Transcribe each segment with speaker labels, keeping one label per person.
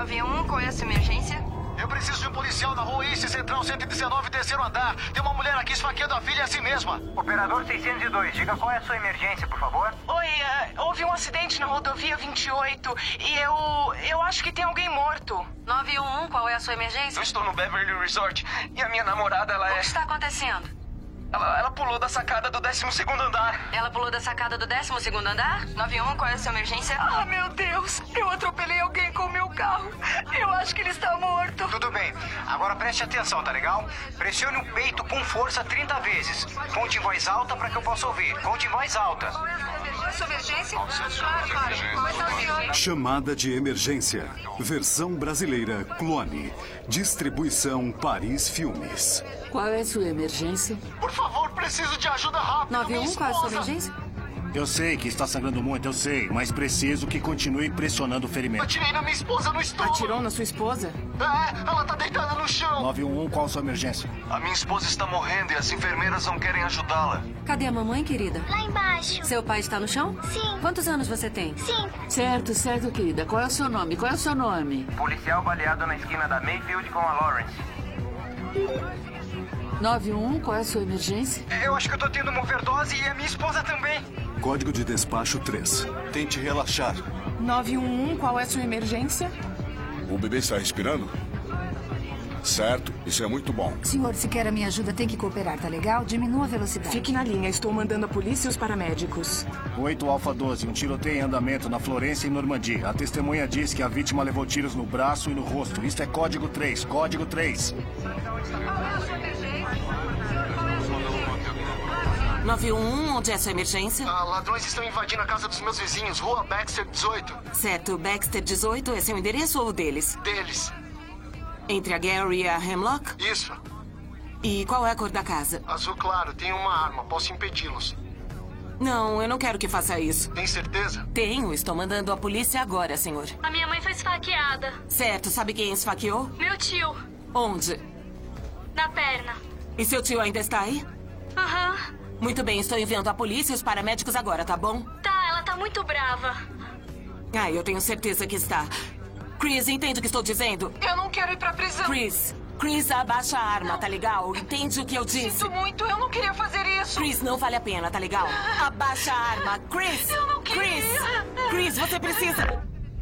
Speaker 1: 911, qual é a sua emergência?
Speaker 2: Eu preciso de um policial na rua East Central 119, terceiro andar. Tem uma mulher aqui esfaqueando a filha, é assim mesma.
Speaker 3: Operador 602, diga qual é a sua emergência, por favor.
Speaker 1: Oi, houve um acidente na rodovia 28 e eu acho que tem alguém morto. 911, qual é a sua emergência?
Speaker 4: Eu estou no Beverly Resort e a minha namorada, ela
Speaker 1: O que está acontecendo?
Speaker 4: Ela pulou da sacada do 12º andar.
Speaker 1: Ela pulou da sacada do 12º andar? 911, qual é a sua emergência? Ah, meu Deus! Eu atropelei alguém com o meu carro. Eu acho que ele está morto.
Speaker 3: Tudo bem. Agora preste atenção, tá legal? Pressione o peito com força 30 vezes. Conte em voz alta para que eu possa ouvir. Conte em voz alta.
Speaker 1: Qual é a sua emergência? Claro. Vai estar o senhor.
Speaker 5: Chamada de emergência. Versão brasileira Clone. Distribuição Paris Filmes.
Speaker 6: Qual é a sua emergência?
Speaker 2: Por favor, preciso de ajuda rápida.
Speaker 1: 911, qual é a sua emergência?
Speaker 7: Eu sei que está sangrando muito, eu sei. Mas preciso que continue pressionando o ferimento.
Speaker 2: Atirei na minha esposa no estômago.
Speaker 1: Atirou na sua esposa?
Speaker 2: Ela tá deitada no chão.
Speaker 7: 911, qual a sua emergência?
Speaker 4: A minha esposa está morrendo e as enfermeiras não querem ajudá-la.
Speaker 1: Cadê a mamãe, querida?
Speaker 8: Lá embaixo.
Speaker 1: Seu pai está no chão?
Speaker 8: Sim.
Speaker 1: Quantos anos você tem?
Speaker 8: 5.
Speaker 6: Certo, querida. Qual é o seu nome? Qual é o seu nome?
Speaker 3: Policial baleado na esquina da Mayfield com a Lawrence.
Speaker 6: 911, qual é a sua emergência?
Speaker 3: Eu acho que eu tô tendo uma overdose e a minha esposa também.
Speaker 5: Código de despacho 3.
Speaker 2: Tente relaxar.
Speaker 1: 911, qual é a sua emergência?
Speaker 9: O bebê está respirando? Certo, isso é muito bom.
Speaker 10: Senhor, se quer a minha ajuda, tem que cooperar, tá legal? Diminua a velocidade.
Speaker 1: Fique na linha, estou mandando a polícia e os paramédicos.
Speaker 7: 8 Alfa 12, um tiroteio em andamento na Florência e Normandia. A testemunha diz que a vítima levou tiros no braço e no rosto. Isto é código 3, código 3.
Speaker 1: 911, onde é a sua emergência?
Speaker 2: Ladrões estão invadindo a casa dos meus vizinhos, Rua Baxter 18.
Speaker 1: Certo, Baxter 18 é seu endereço ou o deles?
Speaker 2: Deles.
Speaker 1: Entre a Gary e a Hemlock?
Speaker 2: Isso.
Speaker 1: E qual é a cor da casa?
Speaker 2: Azul claro, tem uma arma, posso impedi-los.
Speaker 1: Não, eu não quero que faça isso.
Speaker 2: Tem certeza?
Speaker 1: Tenho, estou mandando a polícia agora, senhor.
Speaker 8: A minha mãe foi esfaqueada.
Speaker 1: Certo, sabe quem esfaqueou?
Speaker 8: Meu tio.
Speaker 1: Onde?
Speaker 8: Na perna.
Speaker 1: E seu tio ainda está aí?
Speaker 8: Aham.
Speaker 1: Muito bem, estou enviando a polícia e os paramédicos agora, tá bom?
Speaker 8: Tá, ela tá muito brava.
Speaker 1: Ah, eu tenho certeza que está. Chris, entende o que estou dizendo?
Speaker 11: Eu não quero ir pra prisão.
Speaker 1: Chris, abaixa a arma, tá legal? Entende o que eu disse?
Speaker 11: Sinto muito, eu não queria fazer isso.
Speaker 1: Chris, não vale a pena, tá legal? Abaixa a arma. Chris!
Speaker 11: Eu não queria.
Speaker 1: Chris, você precisa...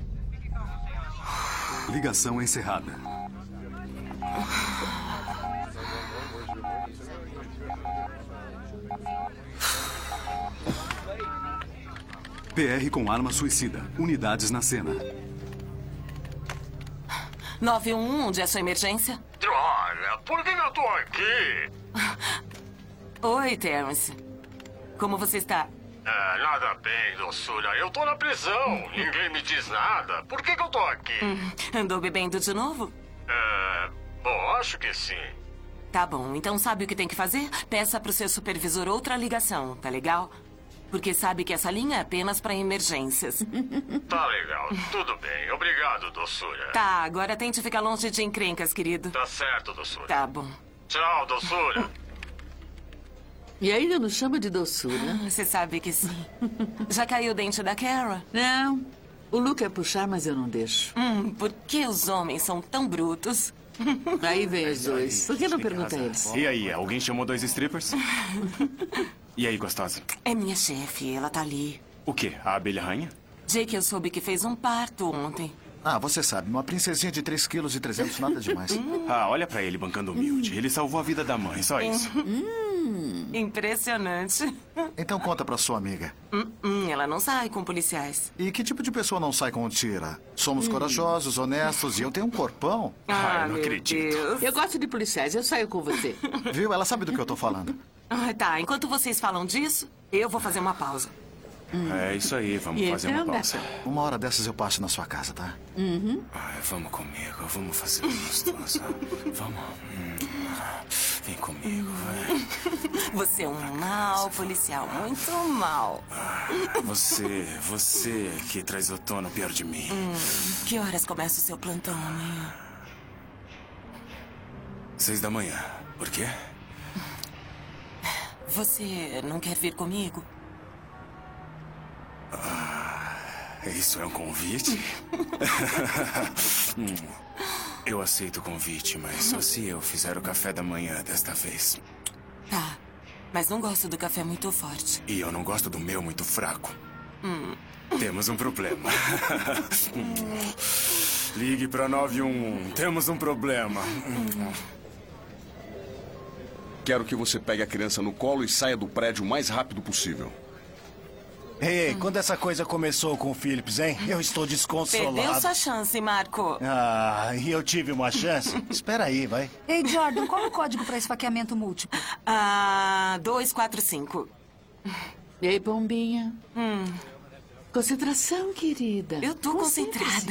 Speaker 5: Ligação encerrada. PR com arma suicida. Unidades na cena.
Speaker 1: 911, onde é a sua emergência?
Speaker 4: Droga, por que eu tô aqui?
Speaker 1: Oi, Terence. Como você está?
Speaker 4: Nada bem, doçura. Eu tô na prisão. Ninguém me diz nada. Por que eu tô aqui?
Speaker 1: Andou bebendo de novo?
Speaker 4: Bom, acho que sim.
Speaker 1: Tá bom, então sabe o que tem que fazer? Peça pro seu supervisor outra ligação, tá legal? Porque sabe que essa linha é apenas para emergências.
Speaker 4: Tá legal, tudo bem. Obrigado, doçura.
Speaker 1: Tá, agora tente ficar longe de encrencas, querido.
Speaker 4: Tá certo, doçura.
Speaker 1: Tá bom.
Speaker 4: Tchau, doçura.
Speaker 6: E ainda nos chama de doçura?
Speaker 1: Você sabe que sim. Já caiu o dente da Kara?
Speaker 6: Não. O Lu quer puxar, mas eu não deixo.
Speaker 1: Por que os homens são tão brutos?
Speaker 6: Aí vem os dois. Por que não pergunta a eles?
Speaker 7: E aí, alguém chamou 2 strippers? E aí, gostosa?
Speaker 1: É minha chefe, ela tá ali.
Speaker 7: O quê? A abelha rainha?
Speaker 1: Jake, eu soube que fez um parto ontem.
Speaker 2: Você sabe, uma princesinha de 3,3 kg, nada demais.
Speaker 7: Olha pra ele bancando humilde. Ele salvou a vida da mãe, só isso.
Speaker 1: Impressionante.
Speaker 2: Então conta pra sua amiga.
Speaker 1: Ela não sai com policiais.
Speaker 2: E que tipo de pessoa não sai com tira? Somos corajosos, honestos e eu tenho um corpão.
Speaker 7: Eu não
Speaker 1: meu
Speaker 7: acredito.
Speaker 1: Deus.
Speaker 6: Eu gosto de policiais, eu saio com você.
Speaker 2: Viu? Ela sabe do que eu tô falando.
Speaker 1: Tá, enquanto vocês falam disso, eu vou fazer uma pausa.
Speaker 7: É isso aí, vamos
Speaker 6: E
Speaker 7: fazer
Speaker 6: então,
Speaker 7: uma pausa.
Speaker 2: Uma hora dessas eu passo na sua casa, tá?
Speaker 7: Vamos comigo, vamos fazer gostosa. Vamos. Vem comigo, vai.
Speaker 1: Você é um mau policial, muito mal.
Speaker 7: Você que traz o tono pior de mim.
Speaker 1: Que horas começa o seu plantão amanhã?
Speaker 7: 6 da manhã. Por quê?
Speaker 1: Você não quer vir comigo?
Speaker 7: Isso é um convite?
Speaker 12: Eu aceito o convite, mas só se eu fizer o café da manhã desta vez.
Speaker 1: Tá, mas não gosto do café muito forte.
Speaker 12: E eu não gosto do meu muito fraco. Temos um problema. Ligue pra 911. Temos um problema.
Speaker 9: Quero que você pegue a criança no colo e saia do prédio o mais rápido possível.
Speaker 7: Ei, quando essa coisa começou com o Phillips, hein? Eu estou desconsolado.
Speaker 1: Perdeu sua chance, Marco.
Speaker 7: Ah, e eu tive uma chance? Espera aí, vai.
Speaker 10: Ei, Jordan, qual é o código para esfaqueamento múltiplo?
Speaker 1: 245.
Speaker 6: Ei, bombinha. Concentração, querida.
Speaker 1: Eu tô concentrada.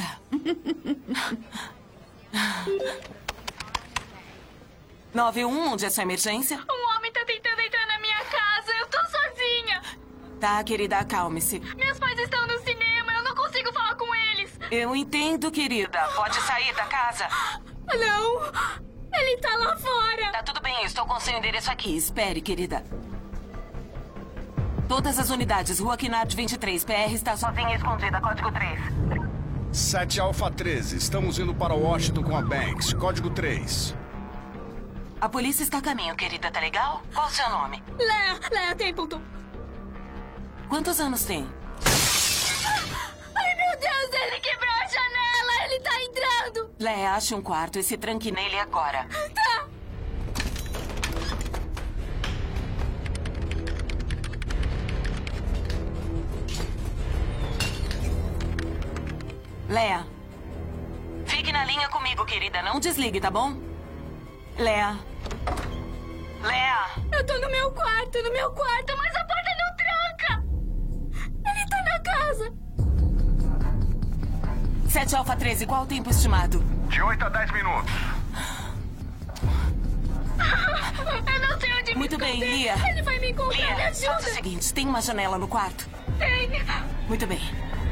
Speaker 1: 911, onde é sua emergência?
Speaker 8: Um homem tá tentando entrar na minha casa. Eu tô sozinha.
Speaker 1: Tá, querida, acalme-se.
Speaker 8: Meus pais estão no cinema. Eu não consigo falar com eles.
Speaker 1: Eu entendo, querida. Pode sair da casa?
Speaker 8: Não. Ele tá lá fora.
Speaker 1: Tá tudo bem, eu estou com seu endereço aqui. Espere, querida. Todas as unidades, Rua Kennard 23. PR está sozinha e escondida. Código 3.
Speaker 9: 7 Alfa 13. Estamos indo para Washington com a Banks. Código 3.
Speaker 1: A polícia está a caminho, querida. Tá legal? Qual o seu nome?
Speaker 8: Leia Templeton.
Speaker 1: Quantos anos tem?
Speaker 8: Ai, meu Deus, ele quebrou a janela. Ele tá entrando.
Speaker 1: Léa, ache um quarto e se tranque nele agora.
Speaker 8: Tá.
Speaker 1: Léa, fique na linha comigo, querida. Não desligue, tá bom? Léa. Léa.
Speaker 8: Eu tô no meu quarto, mas a porta não tranca. Ele tá na casa.
Speaker 1: 7 Alfa 13, qual o tempo estimado?
Speaker 2: De 8 a 10 minutos.
Speaker 8: Eu não sei onde
Speaker 1: Muito
Speaker 8: me
Speaker 1: bem,
Speaker 8: esconder.
Speaker 1: Lia.
Speaker 8: Ele vai me encontrar, me
Speaker 1: Lia,
Speaker 8: ajuda.
Speaker 1: faça o seguinte, tem uma janela no quarto?
Speaker 8: Tem.
Speaker 1: Muito bem.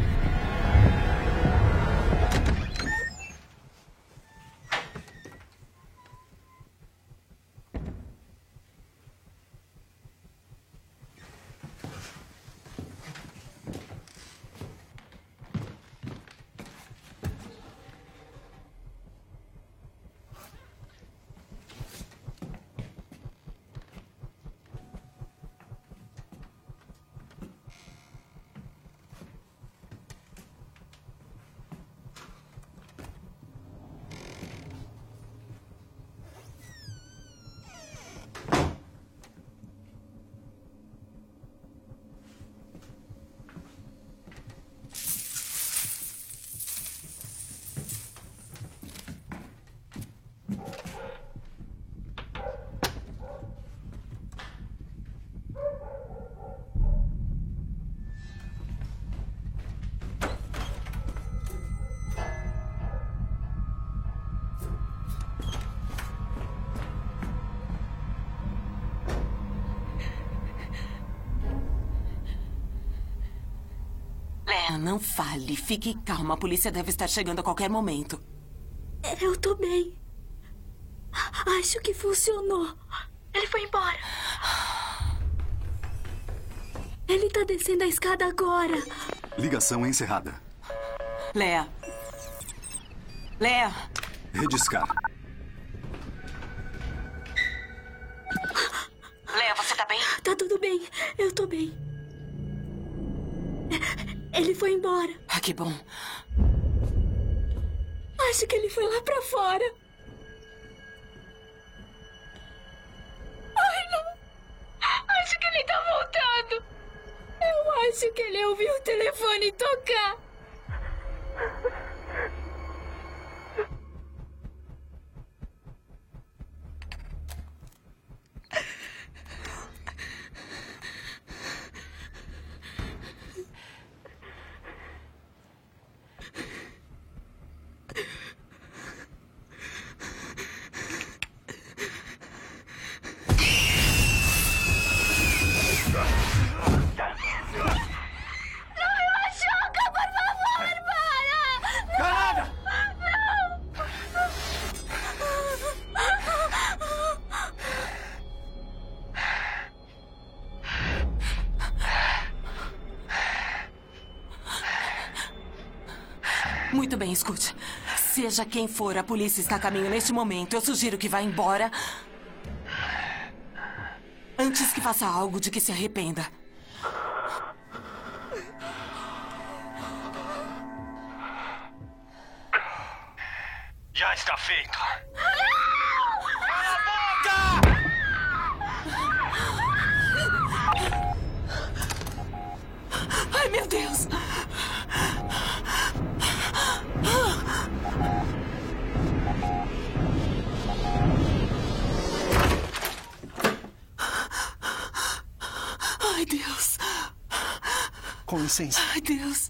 Speaker 1: Não fale. Fique calma. A polícia deve estar chegando a qualquer momento.
Speaker 8: Eu tô bem. Acho que funcionou. Ele foi embora. Ele tá descendo a escada agora.
Speaker 5: Ligação encerrada.
Speaker 1: Léa. Léa.
Speaker 5: Rediscar.
Speaker 1: Léa, você tá bem?
Speaker 8: Tá tudo bem. Eu tô bem. Ele foi embora.
Speaker 1: Ah, que bom.
Speaker 8: Acho que ele foi lá pra fora. Ai, não. Acho que ele tá voltando. Eu acho que ele ouviu o telefone tocar.
Speaker 1: Muito bem, escute. Seja quem for, a polícia está a caminho neste momento. Eu sugiro que vá embora antes que faça algo de que se arrependa.
Speaker 3: Já está feito.
Speaker 1: Ai, meu Deus! Ai, Deus!
Speaker 7: Com licença.
Speaker 1: Ai, Deus!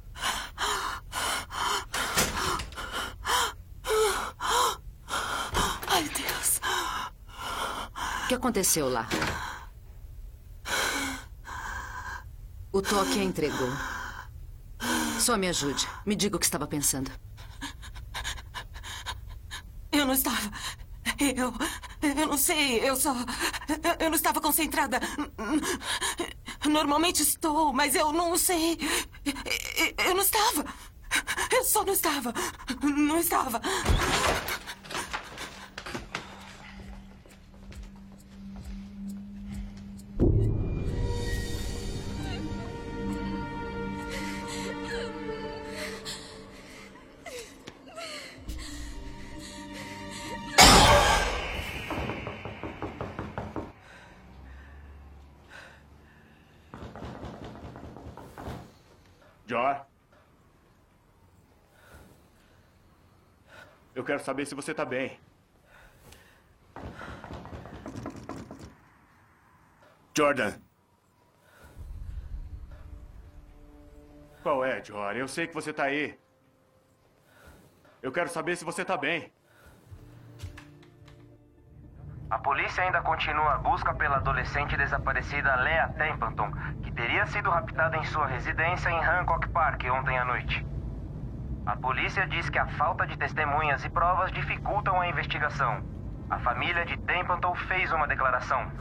Speaker 1: Ai, Deus!
Speaker 6: O que aconteceu lá? O toque a entregou. Só me ajude. Me diga o que estava pensando.
Speaker 1: Eu não estava... Eu não sei. Eu não estava concentrada. Normalmente estou, mas eu não sei. Eu não estava. Eu só não estava. Não estava.
Speaker 13: Jor? Eu quero saber se você tá bem. Jordan. Qual é, Jor? Eu sei que você tá aí. Eu quero saber se você tá bem.
Speaker 3: A polícia ainda continua a busca pela adolescente desaparecida Lea Templeton, que teria sido raptada em sua residência em Hancock Park ontem à noite. A polícia diz que a falta de testemunhas e provas dificultam a investigação. A família de Templeton fez uma declaração.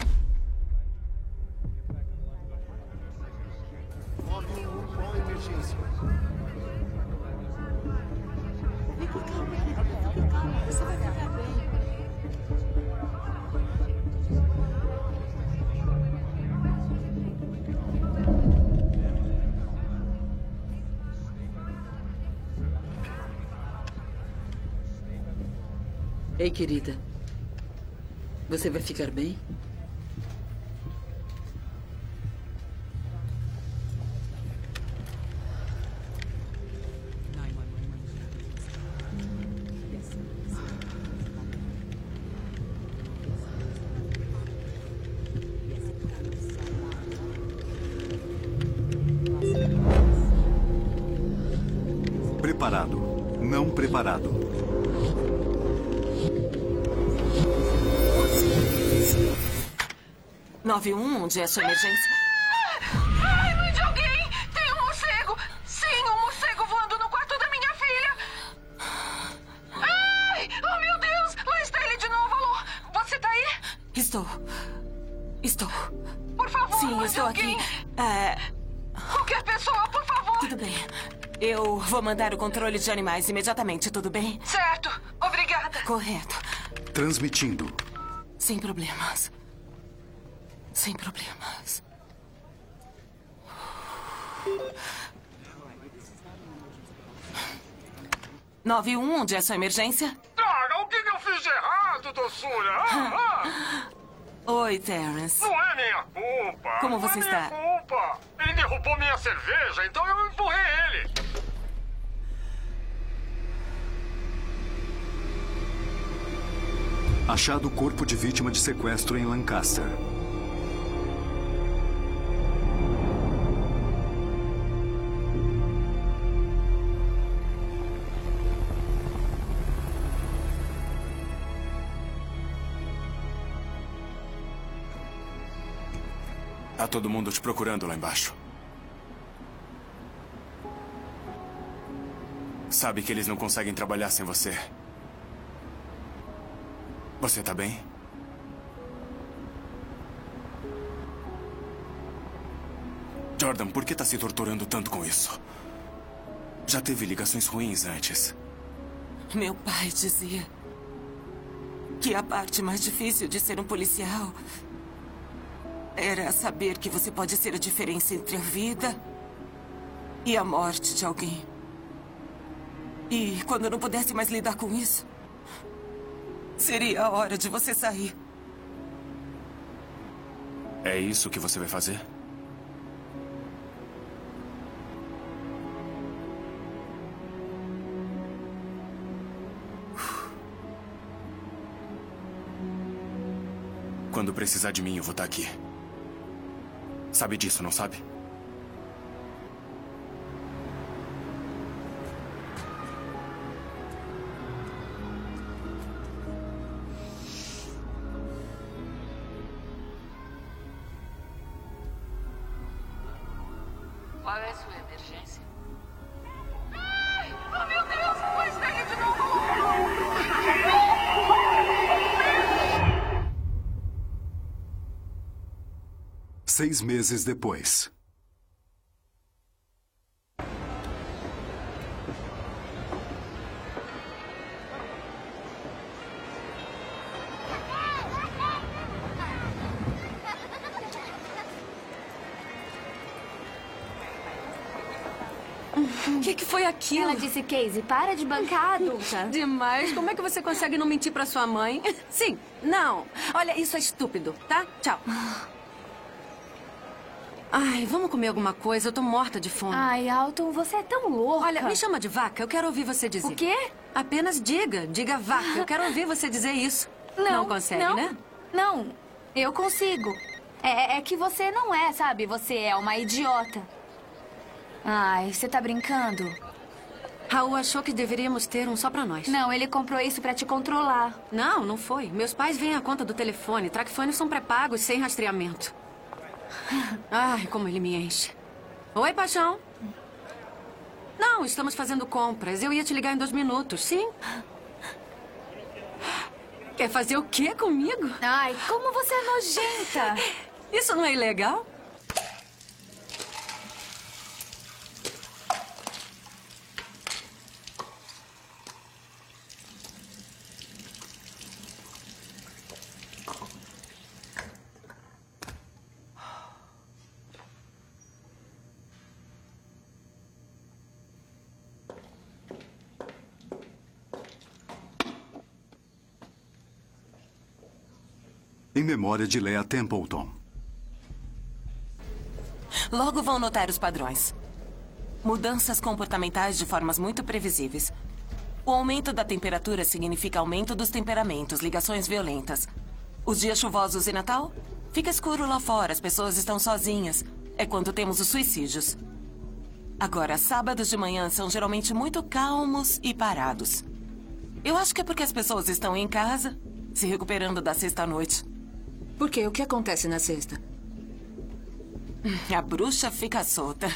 Speaker 7: Qual emergência?
Speaker 8: Você vai ficar bem.
Speaker 6: Ei, querida. Você vai ficar bem?
Speaker 5: Preparado. Não preparado.
Speaker 1: Onde é a sua emergência?
Speaker 11: Ai, mãe de alguém! Tem um morcego! Sim, um morcego voando no quarto da minha filha! Ai! Oh, meu Deus! Lá está ele de novo, Alô! Você tá aí?
Speaker 1: Estou.
Speaker 11: Por favor,
Speaker 1: Sim,
Speaker 11: mãe
Speaker 1: estou
Speaker 11: de alguém.
Speaker 1: aqui.
Speaker 11: Qualquer pessoa, por favor!
Speaker 1: Tudo bem. Eu vou mandar o controle de animais imediatamente, tudo bem?
Speaker 11: Certo. Obrigada.
Speaker 1: Correto.
Speaker 5: Transmitindo.
Speaker 1: Sem problemas. Sem problemas. Onde é a sua emergência?
Speaker 4: Droga, o que eu fiz de errado, doçura?
Speaker 1: Oi, Terence.
Speaker 4: Não é minha culpa.
Speaker 1: Como você está?
Speaker 4: Não é minha culpa. Ele derrubou minha cerveja, então eu empurrei ele.
Speaker 5: Achado corpo de vítima de sequestro em Lancaster.
Speaker 12: Tá todo mundo te procurando lá embaixo. Sabe que eles não conseguem trabalhar sem você. Você tá bem? Jordan, por que tá se torturando tanto com isso? Já teve ligações ruins antes.
Speaker 1: Meu pai dizia que a parte mais difícil de ser um policial era saber que você pode ser a diferença entre a vida e a morte de alguém. E quando eu não pudesse mais lidar com isso, seria a hora de você sair.
Speaker 12: É isso que você vai fazer? Quando precisar de mim, eu vou estar aqui. Sabe disso, não sabe?
Speaker 11: Qual é a sua emergência? Ai! Oh, meu Deus! Pois pega de novo!
Speaker 5: 6 meses depois.
Speaker 14: O que foi aquilo?
Speaker 15: Ela disse, Casey, para de bancar a adulta.
Speaker 14: Demais. Como é que você consegue não mentir pra sua mãe? Sim, não. Olha, isso é estúpido, tá? Tchau. Ai, vamos comer alguma coisa? Eu tô morta de fome.
Speaker 15: Ai, Alton, você é tão louca.
Speaker 14: Olha, me chama de vaca. Eu quero ouvir você dizer.
Speaker 15: O quê?
Speaker 14: Apenas diga. Diga vaca. Eu quero ouvir você dizer isso. Não consegue,
Speaker 15: não,
Speaker 14: né?
Speaker 15: Não, eu consigo. É que você não é, sabe? Você é uma idiota. Ai, você tá brincando?
Speaker 14: Raul achou que deveríamos ter um só pra nós.
Speaker 15: Não, ele comprou isso pra te controlar.
Speaker 14: Não, não foi. Meus pais vêm à conta do telefone. Traquefones são pré-pagos, sem rastreamento. Ai, como ele me enche. Oi, paixão. Não, estamos fazendo compras. Eu ia te ligar em 2 minutos, sim? Quer fazer o quê comigo?
Speaker 15: Ai, como você é nojenta.
Speaker 14: Isso não é ilegal?
Speaker 5: Em memória de Leah Templeton.
Speaker 1: Logo vão notar os padrões. Mudanças comportamentais de formas muito previsíveis. O aumento da temperatura significa aumento dos temperamentos, ligações violentas. Os dias chuvosos e Natal? Fica escuro lá fora, as pessoas estão sozinhas. É quando temos os suicídios. Agora, sábados de manhã são geralmente muito calmos e parados. Eu acho que é porque as pessoas estão em casa, se recuperando da sexta-noite.
Speaker 14: Por quê? O que acontece na sexta?
Speaker 1: A bruxa fica solta.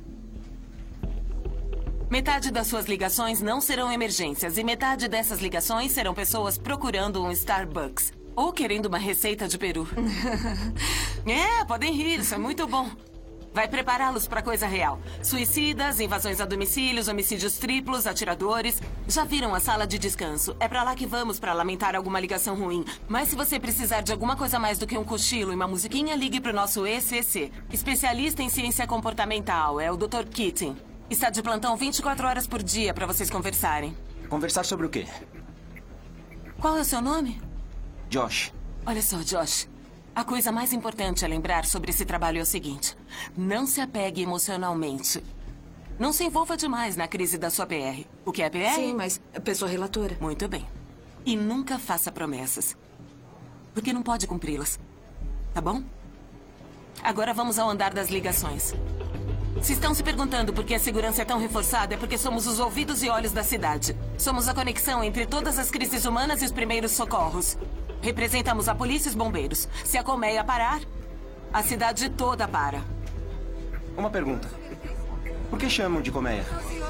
Speaker 1: Metade das suas ligações não serão emergências e metade dessas ligações serão pessoas procurando um Starbucks ou querendo uma receita de peru. Podem rir, isso é muito bom. Vai prepará-los para coisa real. Suicidas, invasões a domicílios, homicídios triplos, atiradores. Já viram a sala de descanso? É para lá que vamos para lamentar alguma ligação ruim. Mas se você precisar de alguma coisa mais do que um cochilo e uma musiquinha, ligue para o nosso ECC. Especialista em ciência comportamental. É o Dr. Keating. Está de plantão 24 horas por dia para vocês conversarem.
Speaker 16: Conversar sobre o quê?
Speaker 1: Qual é o seu nome?
Speaker 16: Josh.
Speaker 1: Olha só, Josh. A coisa mais importante a lembrar sobre esse trabalho é o seguinte. Não se apegue emocionalmente. Não se envolva demais na crise da sua PR. O que é PR?
Speaker 14: Sim, mas é pessoa relatora.
Speaker 1: Muito bem. E nunca faça promessas. Porque não pode cumpri-las. Tá bom? Agora vamos ao andar das ligações. Se estão se perguntando por que a segurança é tão reforçada, é porque somos os ouvidos e olhos da cidade. Somos a conexão entre todas as crises humanas e os primeiros socorros. Representamos a polícia e os bombeiros. Se a colmeia parar, a cidade toda para.
Speaker 16: Uma pergunta. Por que chamam de colmeia?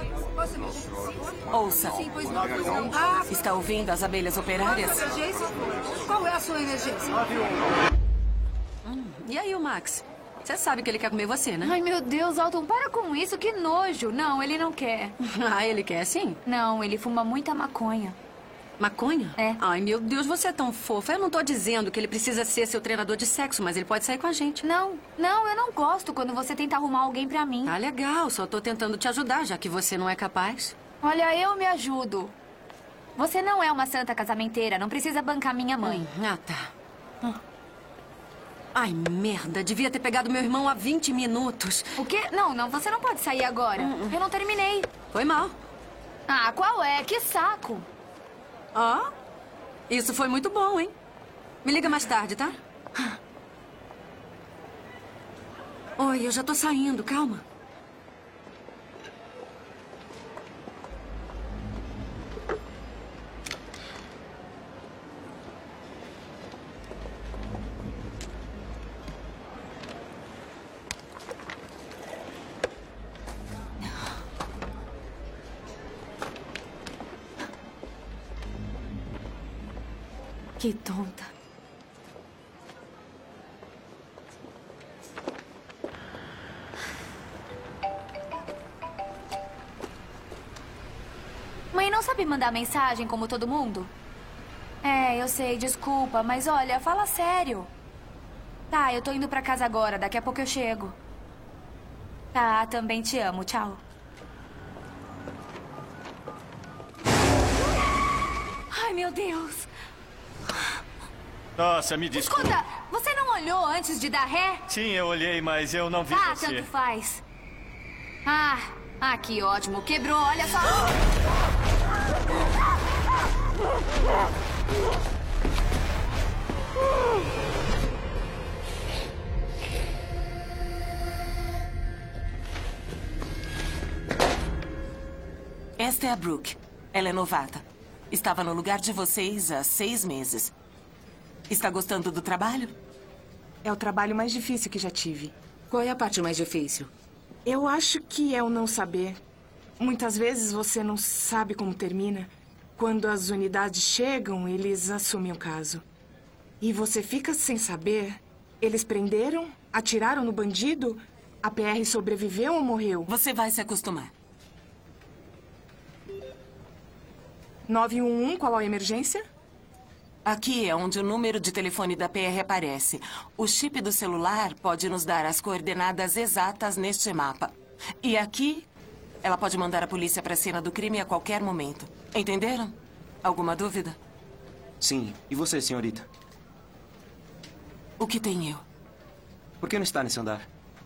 Speaker 1: Ouça. Está ouvindo as abelhas operárias?
Speaker 10: Qual é a sua emergência?
Speaker 14: E aí, o Max? Você sabe que ele quer comer você, né?
Speaker 15: Ai, meu Deus, Alton, para com isso. Que nojo. Não, ele não quer.
Speaker 14: Ah, ele quer sim?
Speaker 15: Não, ele fuma muita maconha.
Speaker 14: Maconha?
Speaker 15: É.
Speaker 14: Ai, meu Deus, você é tão fofa. Eu não tô dizendo que ele precisa ser seu treinador de sexo, mas ele pode sair com a gente.
Speaker 15: Não, eu não gosto quando você tenta arrumar alguém pra mim.
Speaker 14: Tá legal, só tô tentando te ajudar, já que você não é capaz.
Speaker 15: Olha, eu me ajudo. Você não é uma santa casamenteira, não precisa bancar minha mãe.
Speaker 14: Tá. Ai, merda, devia ter pegado meu irmão há 20 minutos.
Speaker 15: O quê? Não, você não pode sair agora. Eu não terminei.
Speaker 14: Foi mal.
Speaker 15: Ah, qual é? Que saco.
Speaker 14: Ó, isso foi muito bom, hein? Me liga mais tarde, tá? Oi, eu já tô saindo, calma.
Speaker 15: Que tonta. Mãe não sabe mandar mensagem como todo mundo? É, eu sei, desculpa, mas olha, fala sério. Tá, eu tô indo pra casa agora, daqui a pouco eu chego. Tá, também te amo, tchau. Ai, meu Deus.
Speaker 13: Nossa, me desculpa.
Speaker 15: Escuta, você não olhou antes de dar ré?
Speaker 13: Sim, eu olhei, mas eu não vi você.
Speaker 15: Tanto faz. Ah, que ótimo. Quebrou, olha só.
Speaker 1: Esta é a Brooke. Ela é novata. Estava no lugar de vocês há 6 meses. Está gostando do trabalho?
Speaker 17: É o trabalho mais difícil que já tive.
Speaker 6: Qual é a parte mais difícil?
Speaker 17: Eu acho que é o não saber. Muitas vezes você não sabe como termina. Quando as unidades chegam, eles assumem o caso. E você fica sem saber. Eles prenderam? Atiraram no bandido? A PR sobreviveu ou morreu?
Speaker 1: Você vai se acostumar.
Speaker 17: 911, qual a emergência?
Speaker 1: Aqui é onde o número de telefone da PR aparece. O chip do celular pode nos dar as coordenadas exatas neste mapa. E aqui, ela pode mandar a polícia para a cena do crime a qualquer momento. Entenderam? Alguma dúvida?
Speaker 16: Sim. E você, senhorita?
Speaker 1: O que tem eu?
Speaker 16: Por que não está nesse andar?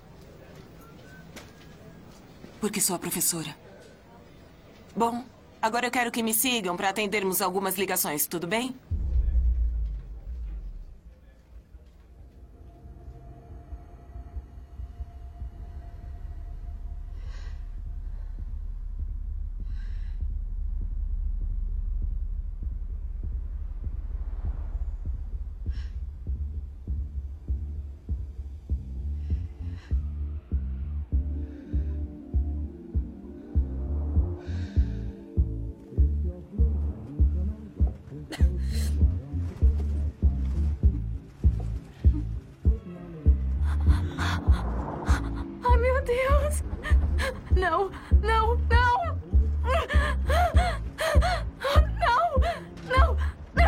Speaker 1: Porque sou a professora. Bom, agora eu quero que me sigam para atendermos algumas ligações, tudo bem?
Speaker 8: Ai, meu Deus! Não, não, não! Não! Não!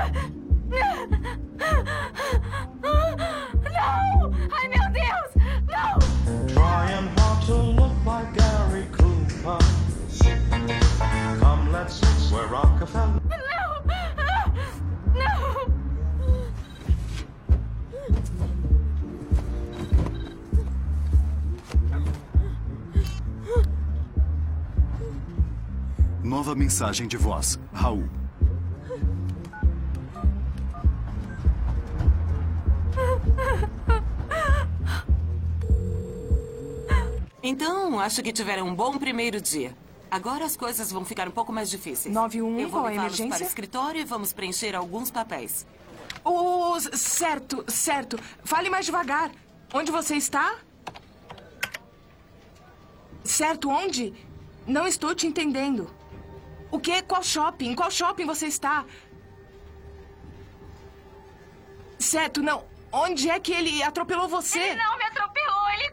Speaker 8: Não! Ai, meu Deus! Não!
Speaker 18: Trying hard to look like Gary Cooper. Come, let's where Rockefeller.
Speaker 8: Não! Não!
Speaker 5: Nova mensagem de voz. Raul.
Speaker 1: Então, acho que tiveram um bom primeiro dia. Agora as coisas vão ficar um pouco mais difíceis.
Speaker 17: 911,
Speaker 1: eu vou
Speaker 17: qual a
Speaker 1: levá-los
Speaker 17: emergência?
Speaker 1: para o escritório e vamos preencher alguns papéis.
Speaker 17: Certo, certo. Fale mais devagar. Onde você está? Certo, onde? Não estou te entendendo. O quê? Qual shopping? Qual shopping você está? Certo, não. Onde é que ele atropelou você?
Speaker 8: Ele não me atropelou, ele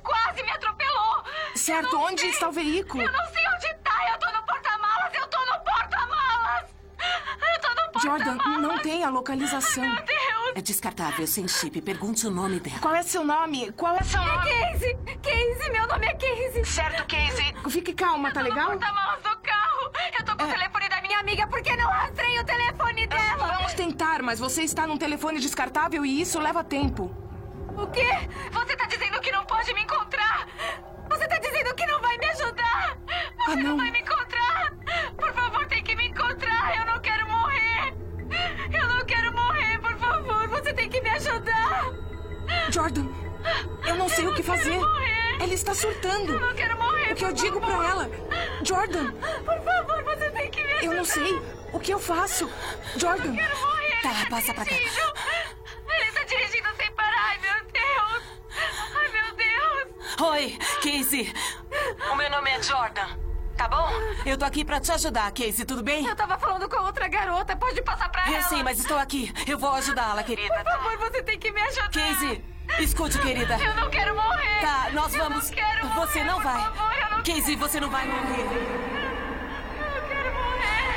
Speaker 17: Certo, onde está o veículo?
Speaker 11: Eu não sei onde tá. Eu tô no porta-malas. Eu tô no porta-malas.
Speaker 17: Jordan, não tem a localização.
Speaker 11: Meu Deus.
Speaker 1: É descartável, sem chip. Pergunte o nome dela.
Speaker 17: Qual é seu nome? Qual é seu nome?
Speaker 11: Casey. Casey, meu nome é Casey.
Speaker 17: Certo, Casey. Fique calma, tá legal?
Speaker 11: No porta-malas do carro. Eu tô com o telefone da minha amiga porque não rastrei o telefone dela.
Speaker 17: Vamos tentar, mas você está num telefone descartável e isso leva tempo.
Speaker 11: O quê? Você tá dizendo que não pode me encontrar? Você tá dizendo que não vai me ajudar? Você não vai me encontrar? Por favor, tem que me encontrar. Eu não quero morrer. Eu não quero morrer, por favor. Você tem que me ajudar.
Speaker 17: Jordan, eu não sei o que fazer. Ela está surtando.
Speaker 11: Eu não quero morrer.
Speaker 17: O que eu digo pra ela? Jordan.
Speaker 11: Por favor, você tem que me ajudar.
Speaker 17: Eu não sei. O que eu faço? Jordan.
Speaker 11: Eu quero morrer.
Speaker 1: Tá, passa pra cá.
Speaker 11: Ele tá dirigindo sem parar. Ai, meu Deus. Ai, meu Deus.
Speaker 1: Oi, Casey. O meu nome é Jordan. Tá bom? Eu tô aqui pra te ajudar, Casey, tudo bem?
Speaker 11: Eu tava falando com a outra garota. Pode passar pra ela.
Speaker 1: Eu sei, mas estou aqui. Eu vou ajudá-la, querida.
Speaker 11: Por favor, você tem que me ajudar.
Speaker 1: Casey, escute, querida.
Speaker 11: Eu não quero morrer.
Speaker 1: Tá, nós
Speaker 11: eu
Speaker 1: vamos...
Speaker 11: Não quero morrer,
Speaker 1: você não vai.
Speaker 11: Por favor, eu não...
Speaker 1: Casey, você não vai morrer.
Speaker 11: Eu não quero morrer.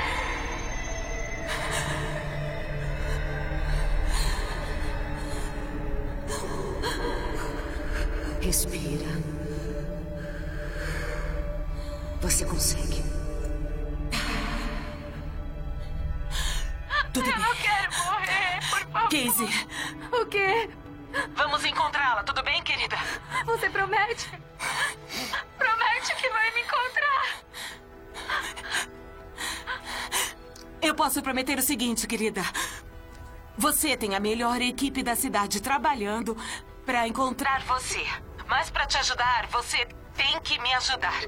Speaker 6: Respira. Você consegue.
Speaker 1: Tudo bem.
Speaker 11: Eu não quero morrer, por favor.
Speaker 1: Casey.
Speaker 11: O quê?
Speaker 1: Vamos encontrá-la, tudo bem, querida?
Speaker 11: Você promete? Promete que vai me encontrar.
Speaker 1: Eu posso prometer o seguinte, querida. Você tem a melhor equipe da cidade trabalhando para encontrar você. Mas para te ajudar, você tem que me ajudar.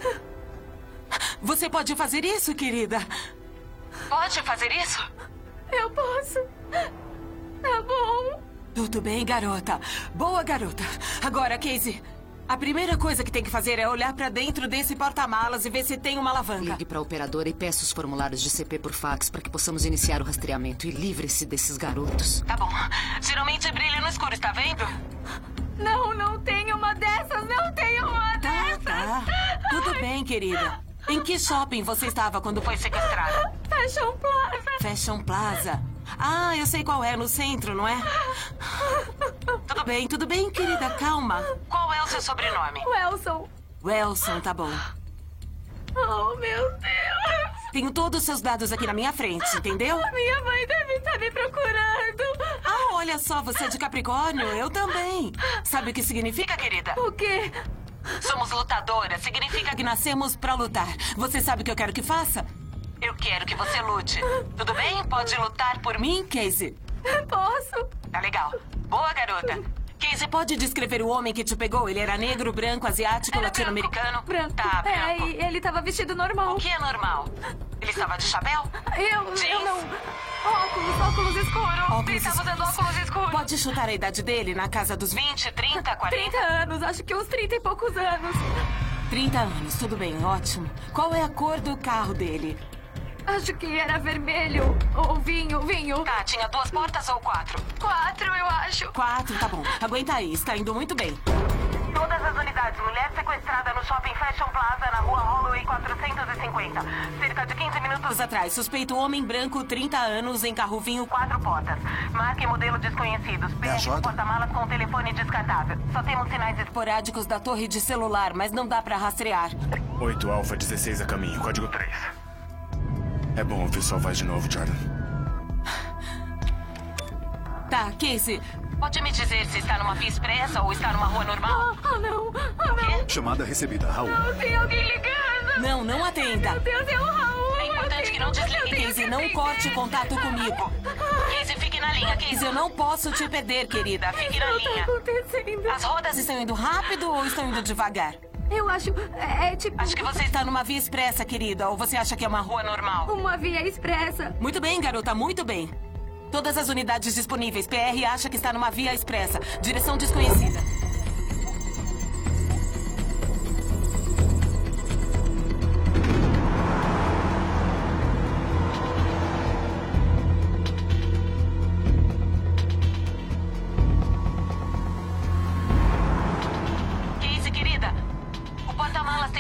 Speaker 1: Você pode fazer isso, querida? Pode fazer isso?
Speaker 11: Eu posso. Tá bom.
Speaker 1: Tudo bem, garota. Boa, garota. Agora, Casey, a primeira coisa que tem que fazer é olhar pra dentro desse porta-malas e ver se tem uma alavanca.
Speaker 6: Ligue pra operadora e peça os formulários de CP por fax para que possamos iniciar o rastreamento e livre-se desses garotos.
Speaker 1: Tá bom. Geralmente brilha no escuro, está vendo?
Speaker 11: Não tem uma dessas. Não tem uma dessas.
Speaker 1: Tá. Tudo bem, querida. Em que shopping você estava quando foi sequestrada?
Speaker 11: Fashion Plaza.
Speaker 1: Fashion Plaza. Ah, eu sei qual é, no centro, não é? Tudo bem, querida, calma. Qual é o seu sobrenome?
Speaker 11: Wilson.
Speaker 1: Wilson, tá bom.
Speaker 11: Oh, meu Deus.
Speaker 1: Tenho todos os seus dados aqui na minha frente, entendeu?
Speaker 11: Minha mãe deve estar me procurando.
Speaker 1: Ah, olha só, você é de Capricórnio, eu também. Sabe o que significa, querida?
Speaker 11: O quê?
Speaker 1: Somos lutadoras, significa que nascemos pra lutar. Você sabe o que eu quero que faça? Eu quero que você lute. Tudo bem? Pode lutar por mim, Casey?
Speaker 11: Posso.
Speaker 1: Tá legal. Boa, garota. Casey, pode descrever o homem que te pegou? Ele era negro, branco, asiático, latino-americano?
Speaker 11: Branco.
Speaker 1: Tá, branco.
Speaker 11: E ele tava vestido normal.
Speaker 1: O que é normal? Ele estava de chapéu?
Speaker 11: Eu não... Óculos escuros. Ele estava usando óculos escuros.
Speaker 1: Pode chutar a idade dele na casa dos 20, 30, 40?
Speaker 11: 30 anos, acho que uns 30 e poucos anos.
Speaker 1: 30 anos, tudo bem, ótimo. Qual é a cor do carro dele?
Speaker 11: Acho que era vermelho ou vinho.
Speaker 1: Tá, tinha 2 portas ou 4?
Speaker 11: 4, eu acho.
Speaker 1: 4, tá bom. Aguenta aí, está indo muito bem. Todas as unidades. Mulher sequestrada no Shopping Fashion Plaza, na rua Holloway 450. Cerca de 15 minutos atrás. Suspeito homem branco, 30 anos, em carro vinho, 4 portas. Marca e modelo desconhecidos. PR porta-malas com telefone descartável. Só temos sinais esporádicos da torre de celular, mas não dá pra rastrear.
Speaker 12: 8 Alpha 16 a caminho, código 3. É bom ouvir sua voz de novo, Jordan.
Speaker 1: Tá, Casey, pode me dizer se está numa via expressa ou está numa rua normal?
Speaker 11: Não.
Speaker 5: Chamada recebida, Raul.
Speaker 11: Tem alguém ligando.
Speaker 1: Não atenda.
Speaker 11: Meu Deus, é o Raul.
Speaker 1: É importante que não desligue, Casey. Não corte o contato comigo. Casey, fique na linha. Casey, eu não posso te perder, querida. Fique na linha.
Speaker 11: O que tá acontecendo?
Speaker 1: As rodas estão indo rápido ou estão indo devagar?
Speaker 11: Eu acho... É tipo...
Speaker 1: Acho que você está numa via expressa, querida. Ou você acha que é uma rua normal?
Speaker 11: Uma via expressa.
Speaker 1: Muito bem, garota. Muito bem. Todas as unidades disponíveis. PR acha que está numa via expressa. Direção desconhecida.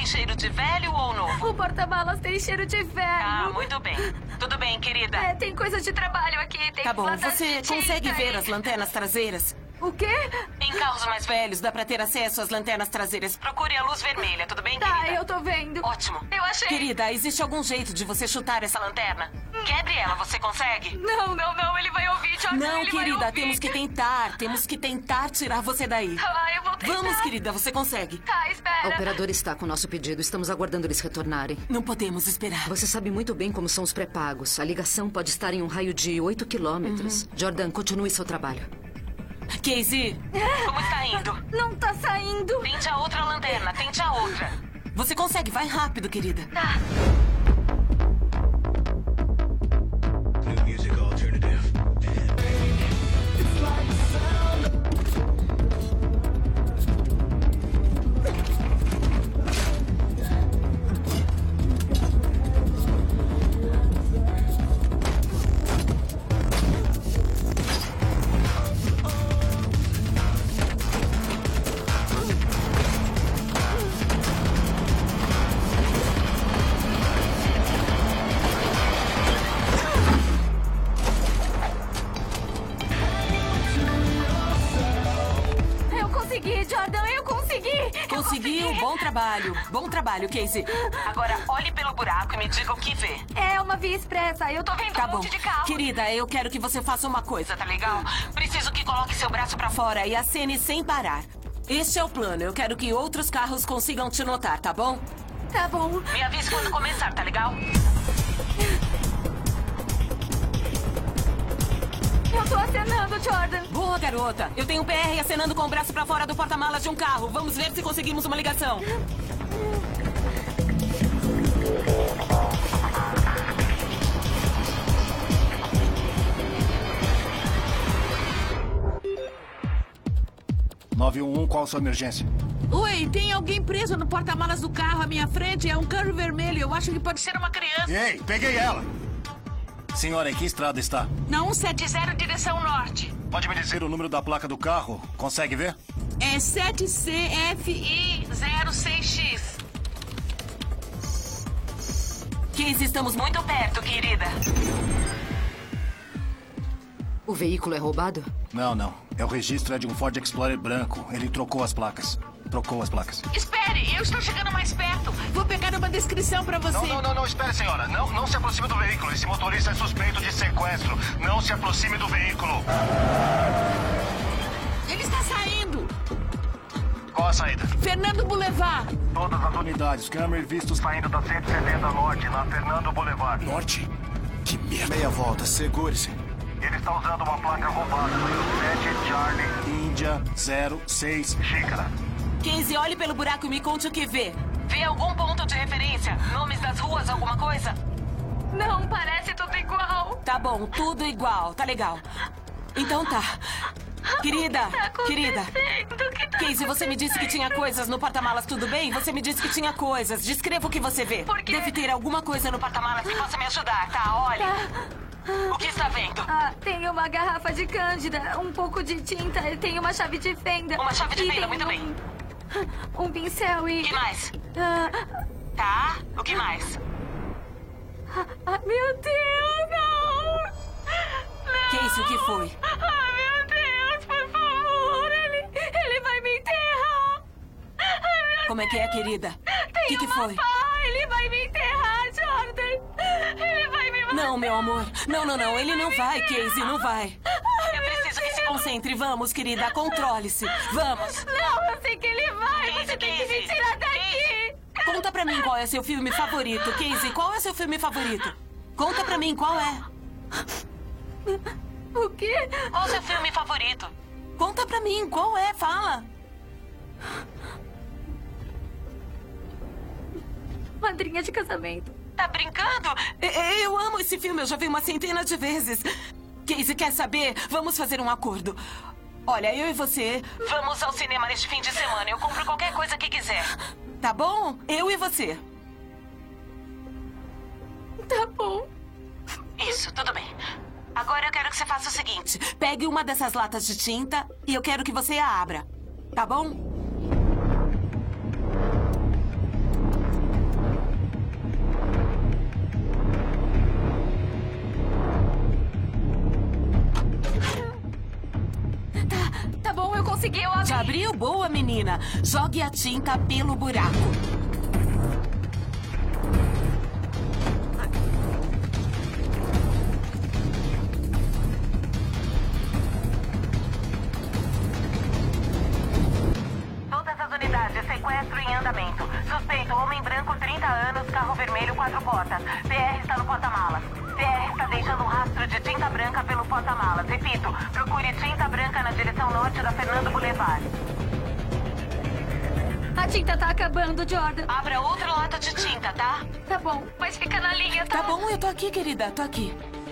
Speaker 1: tem cheiro de velho ou novo?
Speaker 15: O porta-malas tem cheiro de velho.
Speaker 1: Ah, muito bem. Tudo bem, querida.
Speaker 15: É, tem coisas de trabalho aqui. Tem
Speaker 1: Tá bom,
Speaker 15: latas
Speaker 1: você
Speaker 15: de tinta
Speaker 1: consegue ver
Speaker 15: e-
Speaker 1: as lanternas traseiras?
Speaker 15: O quê?
Speaker 1: Em carros mais velhos, dá pra ter acesso às lanternas traseiras. Procure a luz vermelha, tudo bem, querida?
Speaker 15: Tá, eu tô vendo.
Speaker 1: Ótimo.
Speaker 15: Eu achei.
Speaker 1: Querida, existe algum jeito de você chutar essa lanterna? Quebre ela, você consegue?
Speaker 15: Não, ele vai ouvir, Jordan.
Speaker 1: Não,
Speaker 15: ele vai
Speaker 1: querida,
Speaker 15: ouvir.
Speaker 1: temos que tentar tirar você daí.
Speaker 15: Eu vou tentar.
Speaker 1: Vamos, querida, você consegue.
Speaker 15: Tá,
Speaker 6: A
Speaker 15: espera.
Speaker 6: operadora está com o nosso pedido. Estamos aguardando eles retornarem.
Speaker 1: Não podemos esperar.
Speaker 6: Você sabe muito bem como são os pré-pagos. A ligação pode estar em um raio de 8 quilômetros. Jordan, continue seu trabalho.
Speaker 1: Casey, como está indo?
Speaker 15: Não tá saindo.
Speaker 1: Tente a outra lanterna, tente a outra. Você consegue, vai rápido, querida.
Speaker 15: Tá. Eu consegui, Jordan, eu consegui.
Speaker 1: Conseguiu, bom trabalho. Bom trabalho, Casey. Agora, olhe pelo buraco e me diga o que vê.
Speaker 15: É uma via expressa, eu tô vendo
Speaker 1: Tá
Speaker 15: um
Speaker 1: bom.
Speaker 15: monte de carro.
Speaker 1: Querida, eu quero que você faça uma coisa, tá legal? Preciso que coloque seu braço pra fora e acene sem parar. Este é o plano. Eu quero que outros carros consigam te notar, tá bom?
Speaker 15: Tá bom.
Speaker 1: Me avise quando começar, tá legal?
Speaker 15: Eu tô acenando, Jordan.
Speaker 1: Boa, garota. Eu tenho um PR acenando com o braço pra fora do porta-malas de um carro. Vamos ver se conseguimos uma ligação.
Speaker 7: Qual a sua emergência?
Speaker 19: Oi, tem alguém preso no porta-malas do carro à minha frente. É um carro vermelho. Eu acho que pode ser uma criança.
Speaker 7: Ei, peguei ela! Senhora, em que estrada está?
Speaker 19: Na 170, direção norte.
Speaker 7: Pode me dizer o número da placa do carro? Consegue ver?
Speaker 19: É 7CFI06X.
Speaker 1: Casey, estamos muito perto, querida.
Speaker 6: O veículo é roubado?
Speaker 7: Não. O registro é de um Ford Explorer branco. Ele trocou as placas.
Speaker 19: Espere, eu estou chegando mais perto. Vou pegar uma descrição pra você.
Speaker 2: Não, espere, senhora. Não se aproxime do veículo. Esse motorista é suspeito de sequestro. Não se aproxime do veículo.
Speaker 19: Ele está saindo.
Speaker 2: Qual a saída?
Speaker 19: Fernando Boulevard.
Speaker 2: Todas as unidades, câmera e vistos saindo da 170 Norte, na Fernando Boulevard.
Speaker 12: Norte? Que merda.
Speaker 9: Meia volta, segure-se.
Speaker 2: Ele está usando uma placa roubada. 7 Charlie.
Speaker 7: Índia 06
Speaker 2: Xícara.
Speaker 1: Casey, olhe pelo buraco e me conte o que vê. Vê algum ponto de referência? Nomes das ruas, alguma coisa?
Speaker 15: Não, parece tudo igual.
Speaker 1: Tá bom, tudo igual. Tá legal. Então tá. Querida. Casey, você me disse que tinha coisas no porta-malas, tudo bem? Você me disse que tinha coisas. Descreva o que você vê.
Speaker 15: Por quê?
Speaker 1: Deve ter alguma coisa no porta-malas que possa me ajudar, tá? Olha. O que está vendo?
Speaker 15: Tem uma garrafa de cândida, um pouco de tinta, tem uma chave de fenda.
Speaker 1: Uma chave de
Speaker 15: e
Speaker 1: fenda,
Speaker 15: tem
Speaker 1: muito bem.
Speaker 15: Um pincel e...
Speaker 1: O que mais? Tá, o que mais?
Speaker 15: Meu Deus, não!
Speaker 1: Casey, o que foi?
Speaker 15: Meu Deus, por favor, ele vai me enterrar.
Speaker 1: Como é que é, querida? O que foi?
Speaker 15: Ele vai me enterrar, Jordan. Ele vai me matar.
Speaker 1: Não, meu amor. Não. Ele não vai, Casey, não vai. Eu preciso que se concentre. Vamos, querida, controle-se. Vamos.
Speaker 15: Não, eu sei que ele vai. Você tem que me tirar daqui.
Speaker 1: Conta pra mim qual é seu filme favorito. Casey, qual é seu filme favorito? Conta pra mim qual é.
Speaker 15: O quê?
Speaker 1: Qual é o seu filme favorito? Conta pra mim, qual é? Fala.
Speaker 15: Madrinha de casamento.
Speaker 1: Tá brincando? Eu amo esse filme, eu já vi uma centena de vezes. Casey, quer saber? Vamos fazer um acordo. Olha, eu e você vamos ao cinema neste fim de semana. Eu compro qualquer coisa que quiser. Tá bom? Eu e você.
Speaker 15: Tá bom.
Speaker 1: Isso, tudo bem. Agora eu quero que você faça o seguinte. Pegue uma dessas latas de tinta e eu quero que você a abra. Tá bom? frio? Boa, menina. Jogue a tinta pelo buraco.
Speaker 20: Todas as unidades, sequestro em andamento. Suspeito, homem branco, 30 anos, carro vermelho, 4 portas. PR está no porta-malas. PR está deixando um rastro de tinta branca pelo porta-malas. Repito, procure tinta branca na direção norte da Fernando Boulevard.
Speaker 15: A tinta tá acabando, Jordan.
Speaker 1: Abra outra lata de tinta, tá?
Speaker 15: Tá bom, mas fica na linha, tá?
Speaker 1: Tá bom, eu tô aqui, querida. Tô aqui.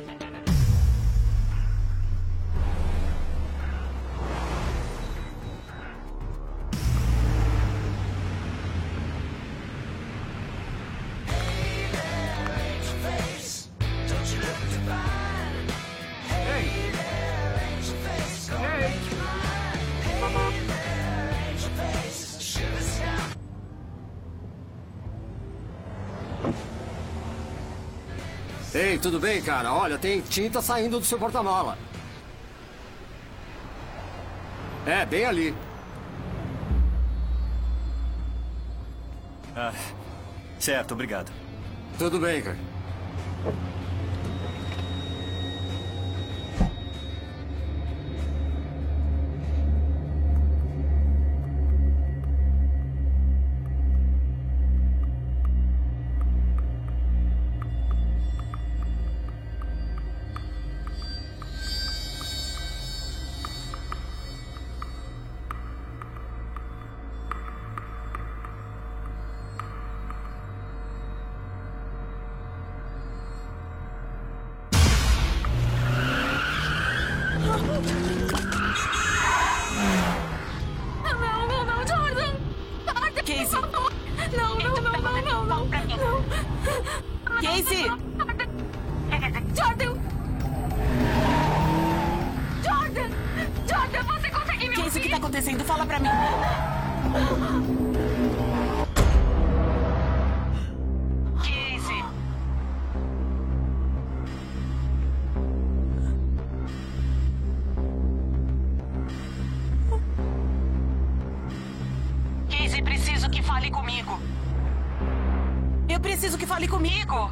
Speaker 21: Ei, tudo bem, cara? Olha, tem tinta saindo do seu porta-mala. É, bem ali.
Speaker 13: Ah, certo, obrigado.
Speaker 21: Tudo bem, cara.
Speaker 15: Não, Jordan!
Speaker 1: Casey!
Speaker 15: Não.
Speaker 1: Casey!
Speaker 15: Jordan, você consegue me
Speaker 1: Casey,
Speaker 15: ouvir?
Speaker 1: o que tá acontecendo? Fala pra mim. Casey! Casey, preciso que fale comigo. Eu preciso que fale comigo.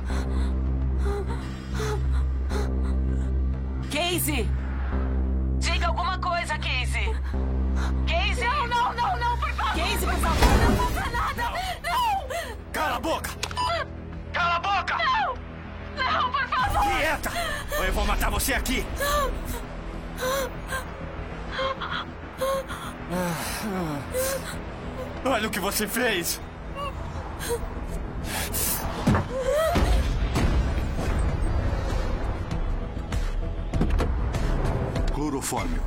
Speaker 1: Casey! Diga alguma coisa, Casey. Casey!
Speaker 15: Não, por favor.
Speaker 1: Casey, por favor.
Speaker 15: Não faça nada. Não!
Speaker 13: Cala a boca! Cala a boca!
Speaker 15: Não, por favor.
Speaker 13: Quieta! Ou eu vou matar você aqui. Olha o que você fez.
Speaker 5: Clorofórmio.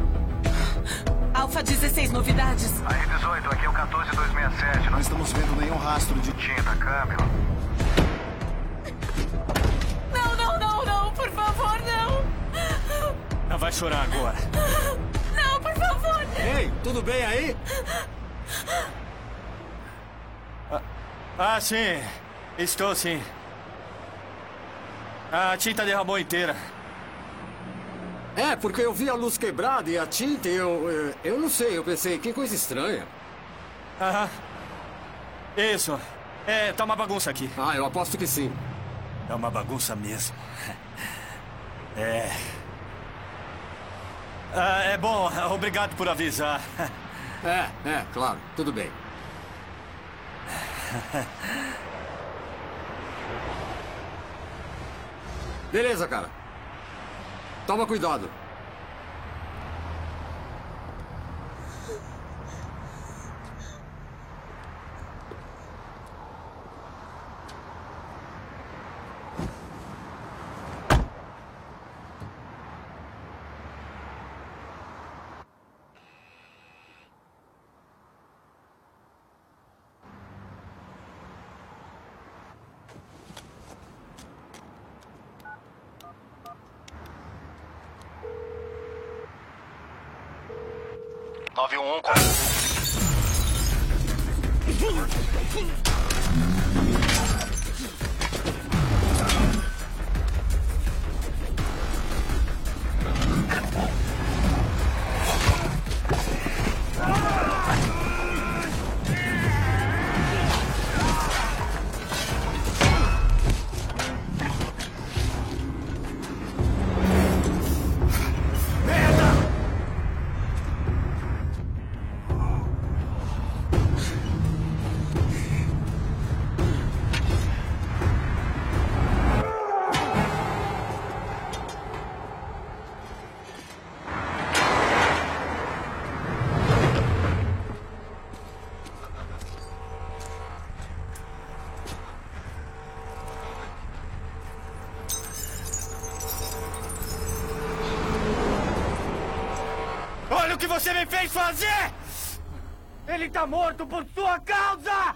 Speaker 1: Alfa 16, novidades?
Speaker 2: Aí 18, aqui é o 14267.
Speaker 7: Não estamos vendo nenhum rastro de
Speaker 2: tinta, câmbio.
Speaker 1: Não, por favor, não.
Speaker 13: Não vai chorar agora.
Speaker 1: Não, por favor.
Speaker 21: Ei, tudo bem aí?
Speaker 13: Ah, sim. Estou, sim. A tinta derramou inteira.
Speaker 21: É, porque eu vi a luz quebrada e a tinta e eu não sei, eu pensei, que coisa estranha.
Speaker 13: Aham. Isso. É, tá uma bagunça aqui.
Speaker 21: Ah, eu aposto que sim.
Speaker 13: É uma bagunça mesmo. É. É bom, obrigado por avisar.
Speaker 21: Claro, tudo bem. Beleza, cara. Toma cuidado.
Speaker 7: você me fez fazer? Ele tá morto por sua causa!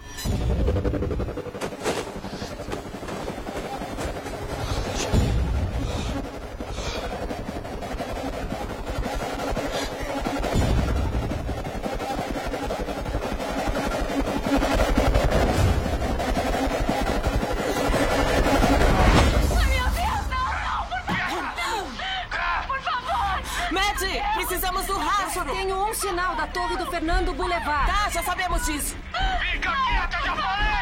Speaker 1: Precisamos do rastro!
Speaker 14: Eu só tenho um sinal da torre do Fernando Boulevard.
Speaker 1: Tá, já sabemos disso.
Speaker 4: Fica quieta, já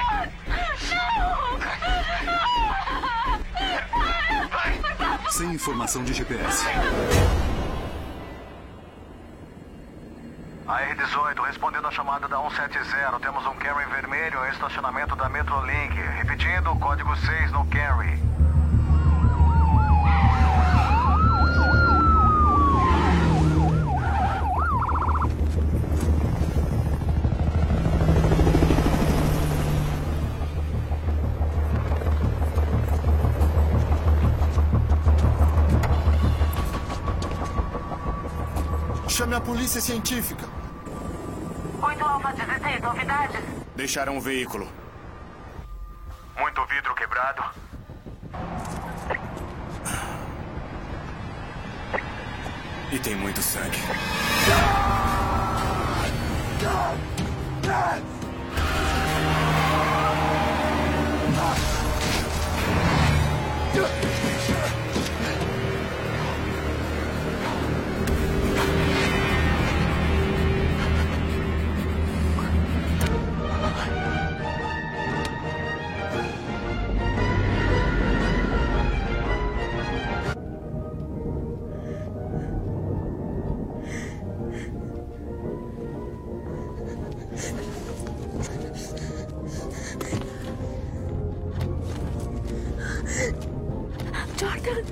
Speaker 4: falei!
Speaker 5: Sem informação de GPS.
Speaker 2: A R-18, respondendo a chamada da 170, temos um Camry vermelho em estacionamento da Metrolink. Repetindo, código 6 no Camry.
Speaker 7: Chame a polícia científica.
Speaker 20: 8 Alfa 16, novidades?
Speaker 12: Deixaram o veículo.
Speaker 2: Muito vidro quebrado.
Speaker 12: E tem muito sangue.
Speaker 1: Jordan!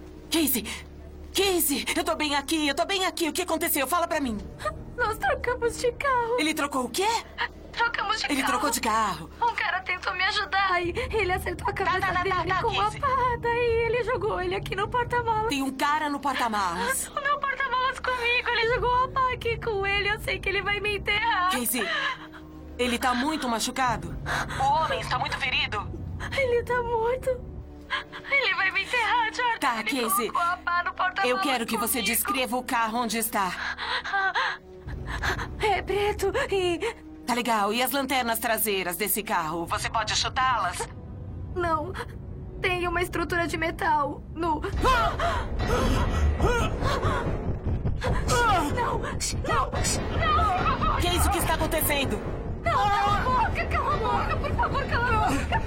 Speaker 1: Casey! Eu tô bem aqui, O que aconteceu? Fala pra mim.
Speaker 15: Nós trocamos de carro.
Speaker 1: Ele trocou o quê?
Speaker 15: Trocamos de carro.
Speaker 1: Ele trocou de carro.
Speaker 15: Um cara tentou me ajudar e ele acertou a cabeça dele com uma pá. Daí ele jogou ele aqui no porta-malas.
Speaker 1: Tem um cara no porta-malas.
Speaker 15: O meu porta-malas comigo. Ele jogou uma pá aqui com ele. Eu sei que ele vai me enterrar.
Speaker 1: Casey, ele tá muito machucado? O homem está muito ferido?
Speaker 15: Ele tá morto. Ele vai me enterrar, Jordan.
Speaker 1: Tá, Casey. Eu quero que você descreva o carro onde está.
Speaker 15: É preto e...
Speaker 1: Tá legal. E as lanternas traseiras desse carro? Você pode chutá-las?
Speaker 15: Não. Tem uma estrutura de metal no... Não!
Speaker 1: Que é isso que está acontecendo?
Speaker 15: Não, cala a boca, por favor, cala a boca.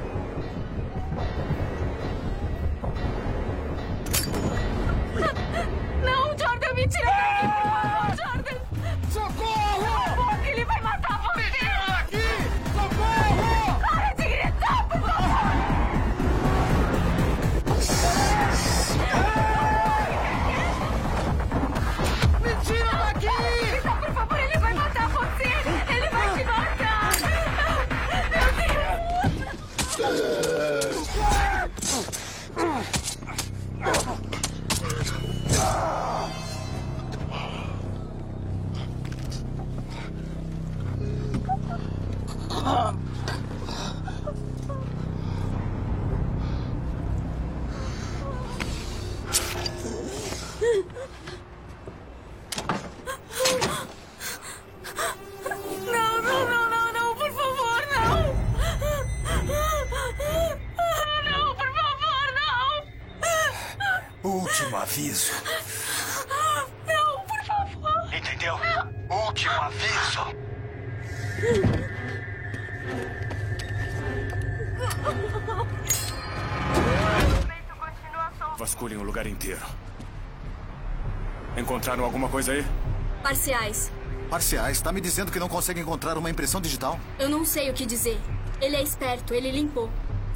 Speaker 15: Não, Jordan, me tira daqui, por favor, Jordan!
Speaker 7: Socorro!
Speaker 15: Cala a boca, ele vai matar você!
Speaker 7: Me tira daqui! Socorro!
Speaker 15: Para de gritar, por favor!
Speaker 7: Me tira daqui!
Speaker 15: Grita, por favor, ele vai matar você! Ele vai te matar! Meu Deus! Não, por favor, não! Não, por favor, não!
Speaker 2: Último aviso.
Speaker 15: Não, por favor!
Speaker 2: Entendeu? Último aviso.
Speaker 12: Vasculhem o lugar inteiro. Encontraram alguma coisa aí?
Speaker 3: Parciais.
Speaker 2: Parciais? Tá me dizendo que não consegue encontrar uma impressão digital?
Speaker 3: Eu não sei o que dizer. Ele é esperto, ele limpou.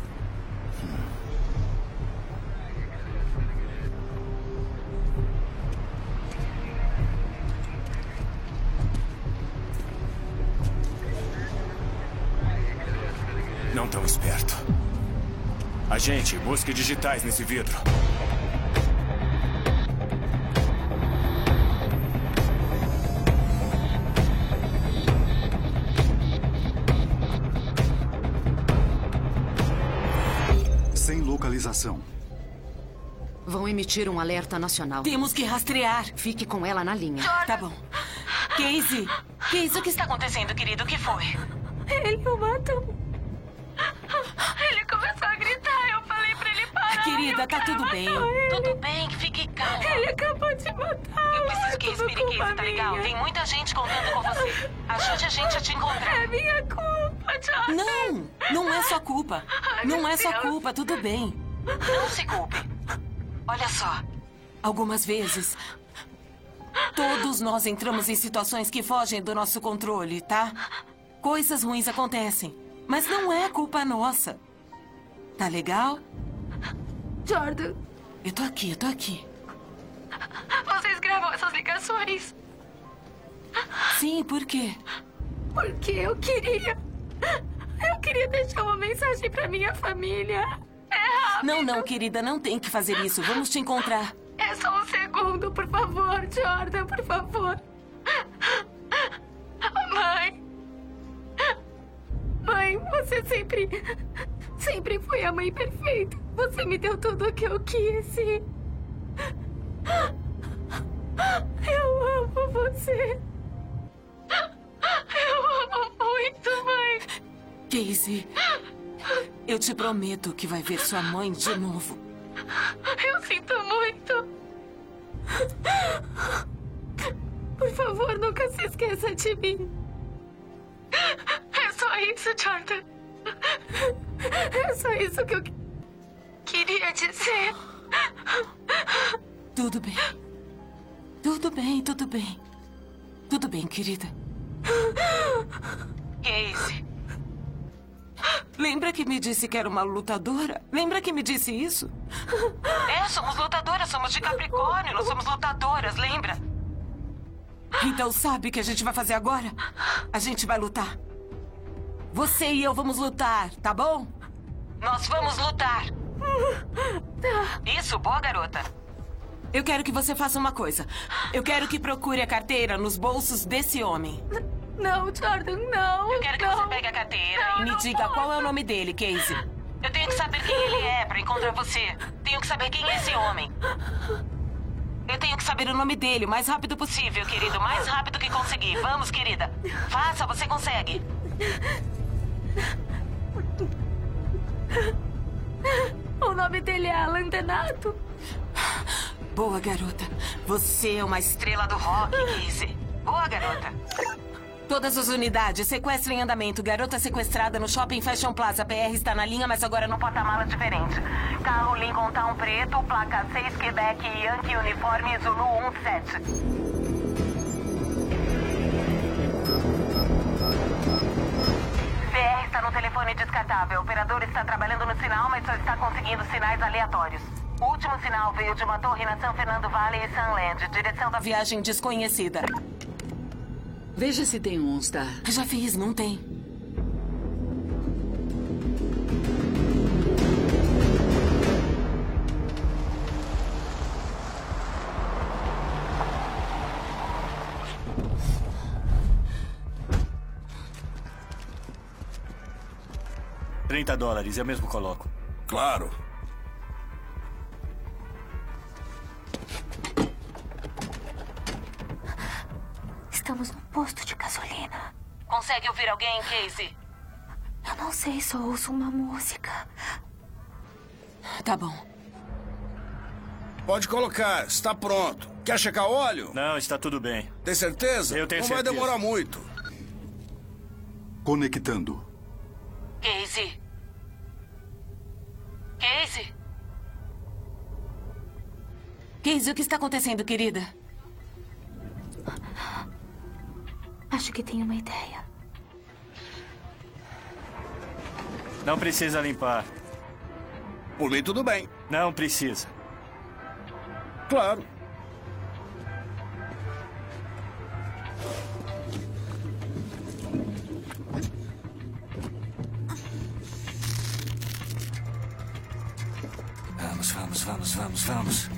Speaker 12: Não tão esperto. Agente, busque digitais nesse vidro.
Speaker 5: localização.
Speaker 6: Vão emitir um alerta nacional.
Speaker 1: Temos que rastrear.
Speaker 6: Fique com ela na linha.
Speaker 1: Tá bom. Casey, o que está acontecendo, querido? O que foi?
Speaker 8: Ele o matou. Ele começou a gritar. Eu falei pra ele parar.
Speaker 1: Querida, tá tudo bem. Tudo bem, fique calma.
Speaker 8: Ele acabou de matar.
Speaker 1: Eu preciso que respire, Casey, tá legal? Tem muita gente contando com você. Ajude a gente a te encontrar.
Speaker 8: É minha culpa, Jordan.
Speaker 1: Não é sua culpa. Não é sua culpa, tudo bem. Não se culpe. Olha só, algumas vezes, todos nós entramos em situações que fogem do nosso controle, tá? Coisas ruins acontecem, mas não é culpa nossa. Tá legal?
Speaker 8: Jordan.
Speaker 1: Eu tô aqui.
Speaker 8: Vocês gravam essas ligações?
Speaker 1: Sim, por quê?
Speaker 8: Porque eu queria deixar uma mensagem pra minha família. É rápido.
Speaker 1: Não, querida, não tem que fazer isso. Vamos te encontrar.
Speaker 8: É só um segundo, por favor, Jordan, por favor. Mãe, você sempre foi a mãe perfeita. Você me deu tudo o que eu quis e... Eu amo você. Eu amo muito, mãe.
Speaker 1: Casey, eu te prometo que vai ver sua mãe de novo.
Speaker 8: Eu sinto muito. Por favor, nunca se esqueça de mim. É só isso, Jordan. É só isso que eu queria dizer.
Speaker 1: Tudo bem. Tudo bem, querida. Casey. Lembra que me disse que era uma lutadora? Lembra que me disse isso? Somos lutadoras, somos de Capricórnio, nós somos lutadoras, lembra? Então sabe o que a gente vai fazer agora? A gente vai lutar. Você e eu vamos lutar, tá bom? Nós vamos lutar. Isso, boa garota. Eu quero que você faça uma coisa. Eu quero que procure a carteira nos bolsos desse homem.
Speaker 8: Não, Jordan, não.
Speaker 1: Eu quero que você pegue a carteira e me diga qual é o nome dele, Casey. Eu tenho que saber quem ele é pra encontrar você. Tenho que saber quem é esse homem. Eu tenho que saber o nome dele o mais rápido possível, querido. O mais rápido que conseguir. Vamos, querida. Faça, você consegue.
Speaker 8: O nome dele é Alan Denato.
Speaker 1: Boa, garota. Você é uma estrela do rock, Casey. Boa, garota. Todas as unidades, sequestro em andamento. Garota sequestrada no Shopping Fashion Plaza. PR está na linha, mas agora no porta-malas diferente. Carro Lincoln Town preto, placa 6 Quebec Yankee, uniforme Zulu 17. PR está no telefone descartável. O operador está trabalhando no sinal, mas só está conseguindo sinais aleatórios. O último sinal veio de uma torre na San Fernando Valley e Sunland, direção da viagem desconhecida.
Speaker 10: Veja se tem um OnStar.
Speaker 1: Já fiz, não tem.
Speaker 7: $30, eu mesmo coloco.
Speaker 9: Claro.
Speaker 8: Estamos no posto de gasolina.
Speaker 1: Consegue ouvir alguém, Casey?
Speaker 8: Eu não sei, só ouço uma música.
Speaker 1: Tá bom.
Speaker 9: Pode colocar, está pronto. Quer checar óleo?
Speaker 7: Não, está tudo bem.
Speaker 9: Tem certeza?
Speaker 7: Eu tenho certeza.
Speaker 9: Não vai demorar muito.
Speaker 5: Conectando.
Speaker 1: Casey? Casey? Casey, o que está acontecendo, querida?
Speaker 8: Acho que tenho uma ideia.
Speaker 7: Não precisa limpar.
Speaker 9: Por mim, tudo bem.
Speaker 7: Não precisa.
Speaker 9: Claro.
Speaker 7: Vamos.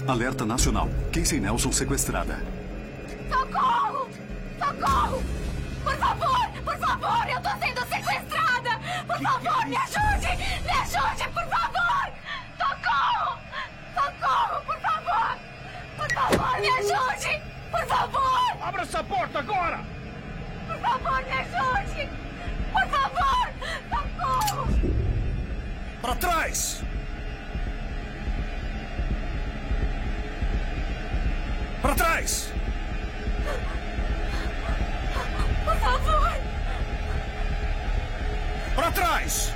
Speaker 5: Alerta nacional. Casey Nelson sequestrada.
Speaker 11: Socorro! Socorro! Por favor! Por favor! Eu tô sendo sequestrada! Por favor, me ajude! Me ajude, por favor! Socorro! Socorro, por favor! Por favor, me ajude! Por favor!
Speaker 9: Abra essa porta agora!
Speaker 11: Por favor, me ajude! Por favor! Socorro!
Speaker 9: Para trás! Para trás!
Speaker 11: Por favor!
Speaker 9: Para trás!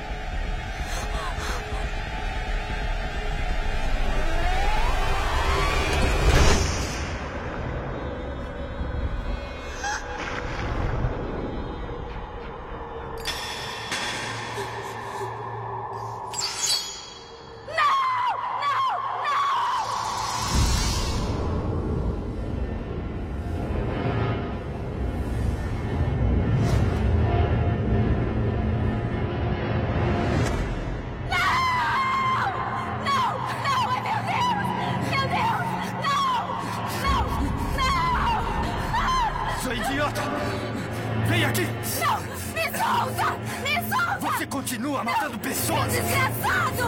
Speaker 11: Continua matando pessoas! Desgraçado!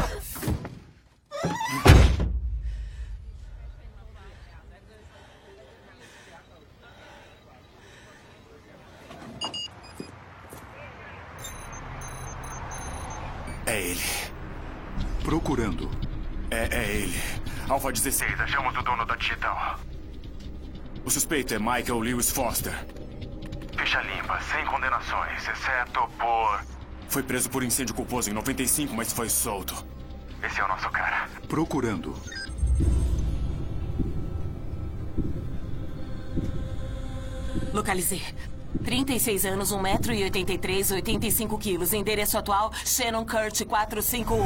Speaker 12: É ele.
Speaker 5: Procurando.
Speaker 12: É ele. Alfa 16, achamos o dono da Titan. O suspeito é Michael Lewis Foster.
Speaker 2: Ficha limpa, sem condenações, exceto por...
Speaker 12: Foi preso por incêndio culposo em 95, mas foi solto.
Speaker 2: Esse é o nosso cara.
Speaker 5: Procurando.
Speaker 1: Localizei. 36 anos, 1,83 m, 85 quilos. Endereço atual, Shannon Kurt 451.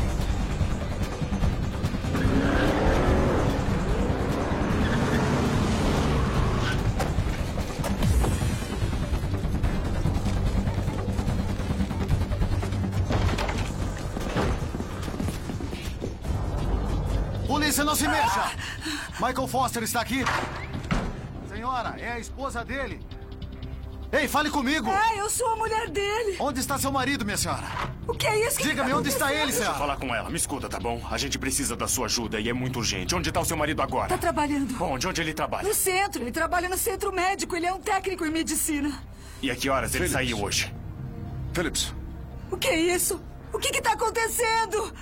Speaker 7: Polícia, não se mexa! Michael Foster está aqui. Senhora, é a esposa dele. Ei, fale comigo!
Speaker 10: Eu sou a mulher dele.
Speaker 7: Onde está seu marido, minha senhora?
Speaker 10: O que é isso?
Speaker 7: Diga-me, onde está ele,
Speaker 12: Deixa eu
Speaker 7: senhora?
Speaker 12: falar com ela. Me escuta, tá bom? A gente precisa da sua ajuda e é muito urgente. Onde está o seu marido agora?
Speaker 10: Tá trabalhando.
Speaker 12: Onde ele trabalha?
Speaker 10: No centro. Ele trabalha no centro médico. Ele é um técnico em medicina.
Speaker 12: E a que horas ele saiu hoje?
Speaker 9: Phillips.
Speaker 10: O que é isso? O que está acontecendo?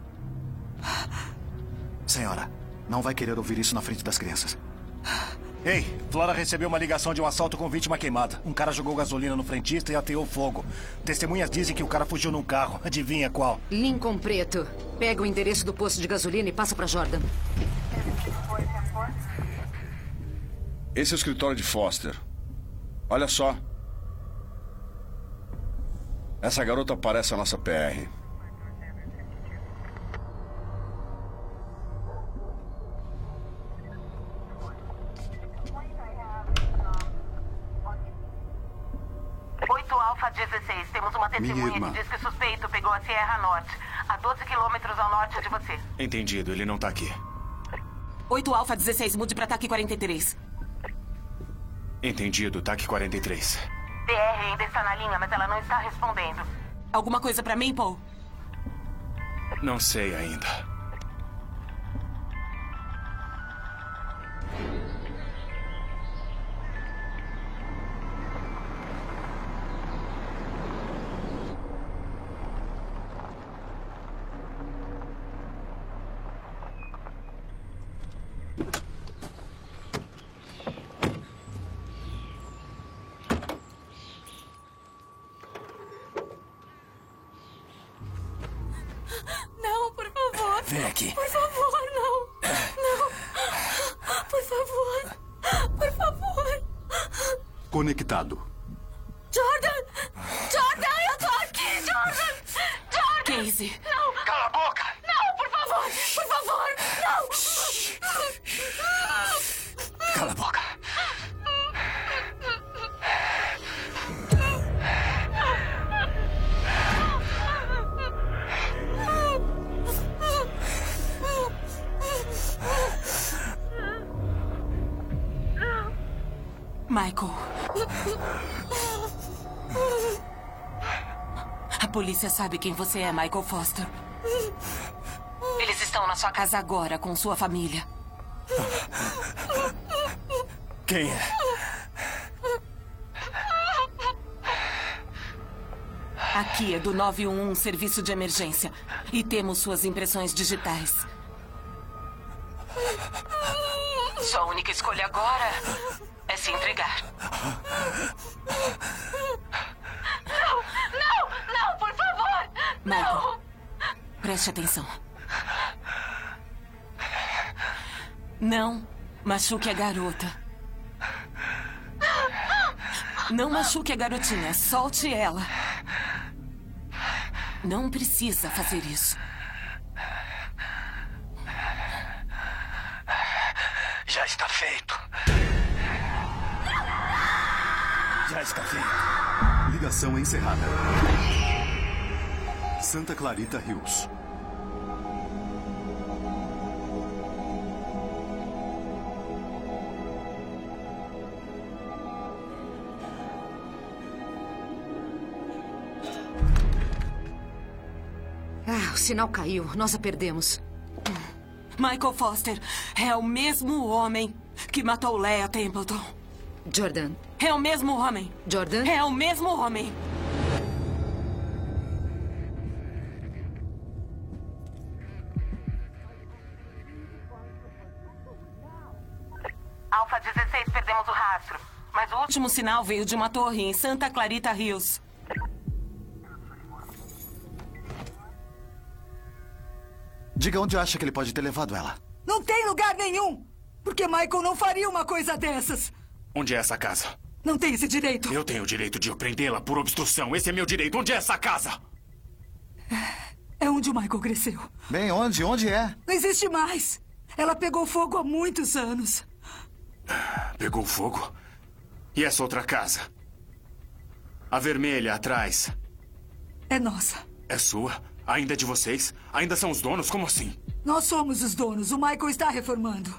Speaker 7: Senhora, não vai querer ouvir isso na frente das crianças. Ei, Flora recebeu uma ligação de um assalto com vítima queimada. Um cara jogou gasolina no frentista e ateou fogo. Testemunhas dizem que o cara fugiu num carro. Adivinha qual?
Speaker 6: Lincoln Preto. Pega o endereço do posto de gasolina e passa pra Jordan.
Speaker 9: Esse é o escritório de Foster. Olha só. Essa garota parece a nossa PR.
Speaker 20: Alfa 16, temos uma testemunha que diz que o suspeito pegou a Sierra Norte, a 12 quilômetros ao norte de você.
Speaker 12: Entendido, ele não tá aqui.
Speaker 1: 8 Alfa 16, mude pra TAC 43.
Speaker 12: Entendido, TAC 43.
Speaker 20: PR ainda está na linha, mas ela não está respondendo.
Speaker 1: Alguma coisa pra mim, Paul?
Speaker 12: Não sei ainda.
Speaker 11: Não, por favor.
Speaker 12: Vem aqui.
Speaker 11: Por favor, não. Não. Por favor. Por favor.
Speaker 5: Conectado.
Speaker 11: Jordan! Jordan, eu tô aqui, Jordan! Jordan!
Speaker 1: Casey.
Speaker 11: Não!
Speaker 12: Cala a boca!
Speaker 11: Não, por favor! Por favor! Não!
Speaker 12: Cala a boca.
Speaker 1: Michael. A polícia sabe quem você é, Michael Foster. Eles estão na sua casa agora, com sua família.
Speaker 7: Quem é?
Speaker 1: Aqui é do 911 Serviço de Emergência. E temos suas impressões digitais. Sua única escolha agora é se entregar.
Speaker 11: Não, por favor!
Speaker 1: Michael, preste atenção. Não machuque a garota. Não machuque a garotinha. Solte ela. Não precisa fazer isso.
Speaker 7: Já está feito. Já está feito.
Speaker 5: Ligação encerrada. Santa Clarita Hills.
Speaker 6: O sinal caiu. Nós a perdemos.
Speaker 1: Michael Foster é o mesmo homem que matou Leah Templeton.
Speaker 6: Jordan.
Speaker 1: É o mesmo homem.
Speaker 6: Jordan?
Speaker 1: É o mesmo homem.
Speaker 20: Alfa 16, perdemos o rastro. Mas o
Speaker 1: último sinal veio de uma torre em Santa Clarita Hills.
Speaker 7: Diga onde acha que ele pode ter levado ela.
Speaker 10: Não tem lugar nenhum! Porque Michael não faria uma coisa dessas.
Speaker 12: Onde é essa casa?
Speaker 10: Não tem esse direito.
Speaker 12: Eu tenho o direito de prendê-la por obstrução. Esse é meu direito. Onde é essa casa?
Speaker 10: É onde o Michael cresceu.
Speaker 7: Bem, onde? Onde é?
Speaker 10: Não existe mais. Ela pegou fogo há muitos anos.
Speaker 12: Pegou fogo? E essa outra casa? A vermelha atrás?
Speaker 10: É nossa.
Speaker 12: É sua? Ainda é de vocês? Ainda são os donos? Como assim?
Speaker 10: Nós somos os donos. O Michael está reformando.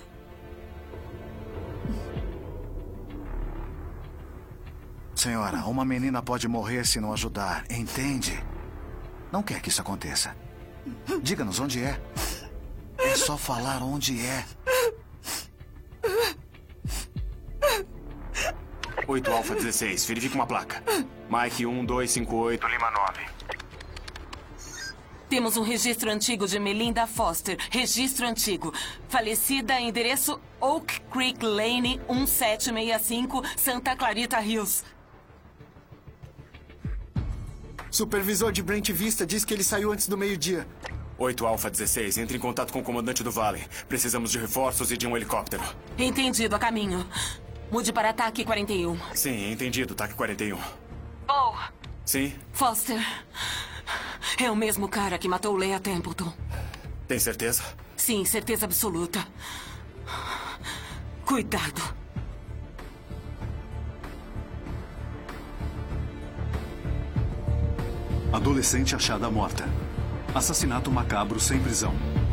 Speaker 7: Senhora, uma menina pode morrer se não ajudar, entende? Não quer que isso aconteça. Diga-nos onde é. É só falar onde é.
Speaker 12: 8 Alfa 16, verifique uma placa. Mike 1258 Lima 9.
Speaker 1: Temos um registro antigo de Melinda Foster. Registro antigo. Falecida, endereço Oak Creek Lane, 1765, Santa Clarita Hills.
Speaker 21: Supervisor de Brent Vista diz que ele saiu antes do meio-dia.
Speaker 12: 8 Alfa 16, entre em contato com o comandante do Vale. Precisamos de reforços e de um helicóptero.
Speaker 1: Entendido, a caminho. Mude para ataque 41.
Speaker 12: Sim, entendido, ataque 41.
Speaker 1: Oh.
Speaker 12: Sim?
Speaker 1: Foster. É o mesmo cara que matou Leah Templeton.
Speaker 12: Tem certeza?
Speaker 1: Sim, certeza absoluta. Cuidado.
Speaker 5: Adolescente achada morta. Assassinato macabro sem prisão.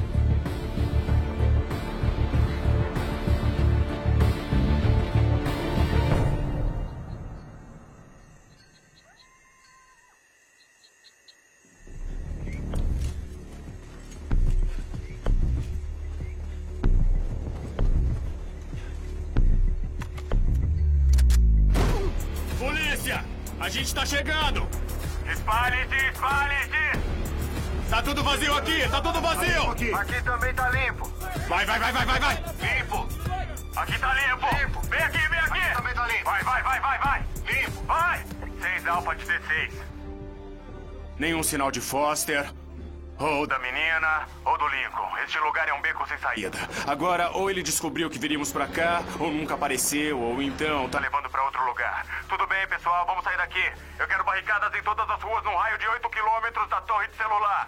Speaker 12: Polícia! A gente tá chegando!
Speaker 2: Espalhe-se, espalhe-se!
Speaker 12: Tá tudo vazio aqui, tá tudo vazio!
Speaker 2: Aqui também tá limpo.
Speaker 12: Vai!
Speaker 2: Limpo! Aqui tá limpo! Vem aqui! Aqui também tá limpo. Vai! Limpo, vai! 6 Alfa 16.
Speaker 12: Nenhum sinal de Foster.
Speaker 2: Ou da menina, ou do Lincoln. Este lugar é um beco sem saída.
Speaker 12: Agora, ou ele descobriu que viríamos pra cá, ou nunca apareceu, ou então
Speaker 2: tá levando pra outro lugar. Tudo bem, pessoal, vamos sair daqui. Eu quero barricadas em todas as ruas num raio de 8 quilômetros da torre de celular.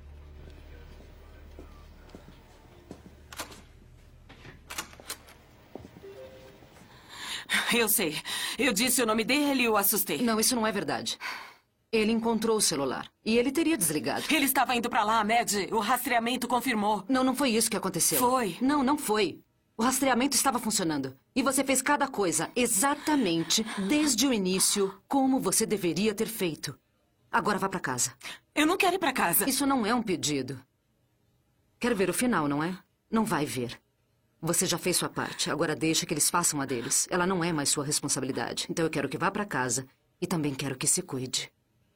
Speaker 1: Eu sei. Eu disse o nome dele e o assustei.
Speaker 6: Não, isso não é verdade. Ele encontrou o celular. E ele teria desligado.
Speaker 1: Ele estava indo pra lá, Mad. O rastreamento confirmou.
Speaker 6: Não foi isso que aconteceu.
Speaker 1: Foi.
Speaker 6: Não foi. O rastreamento estava funcionando. E você fez cada coisa exatamente, desde o início, como você deveria ter feito. Agora vá pra casa.
Speaker 1: Eu não quero ir pra casa.
Speaker 6: Isso não é um pedido. Quer ver o final, não é? Não vai ver. Você já fez sua parte. Agora deixa que eles façam a deles. Ela não é mais sua responsabilidade. Então eu quero que vá pra casa. E também quero que se cuide.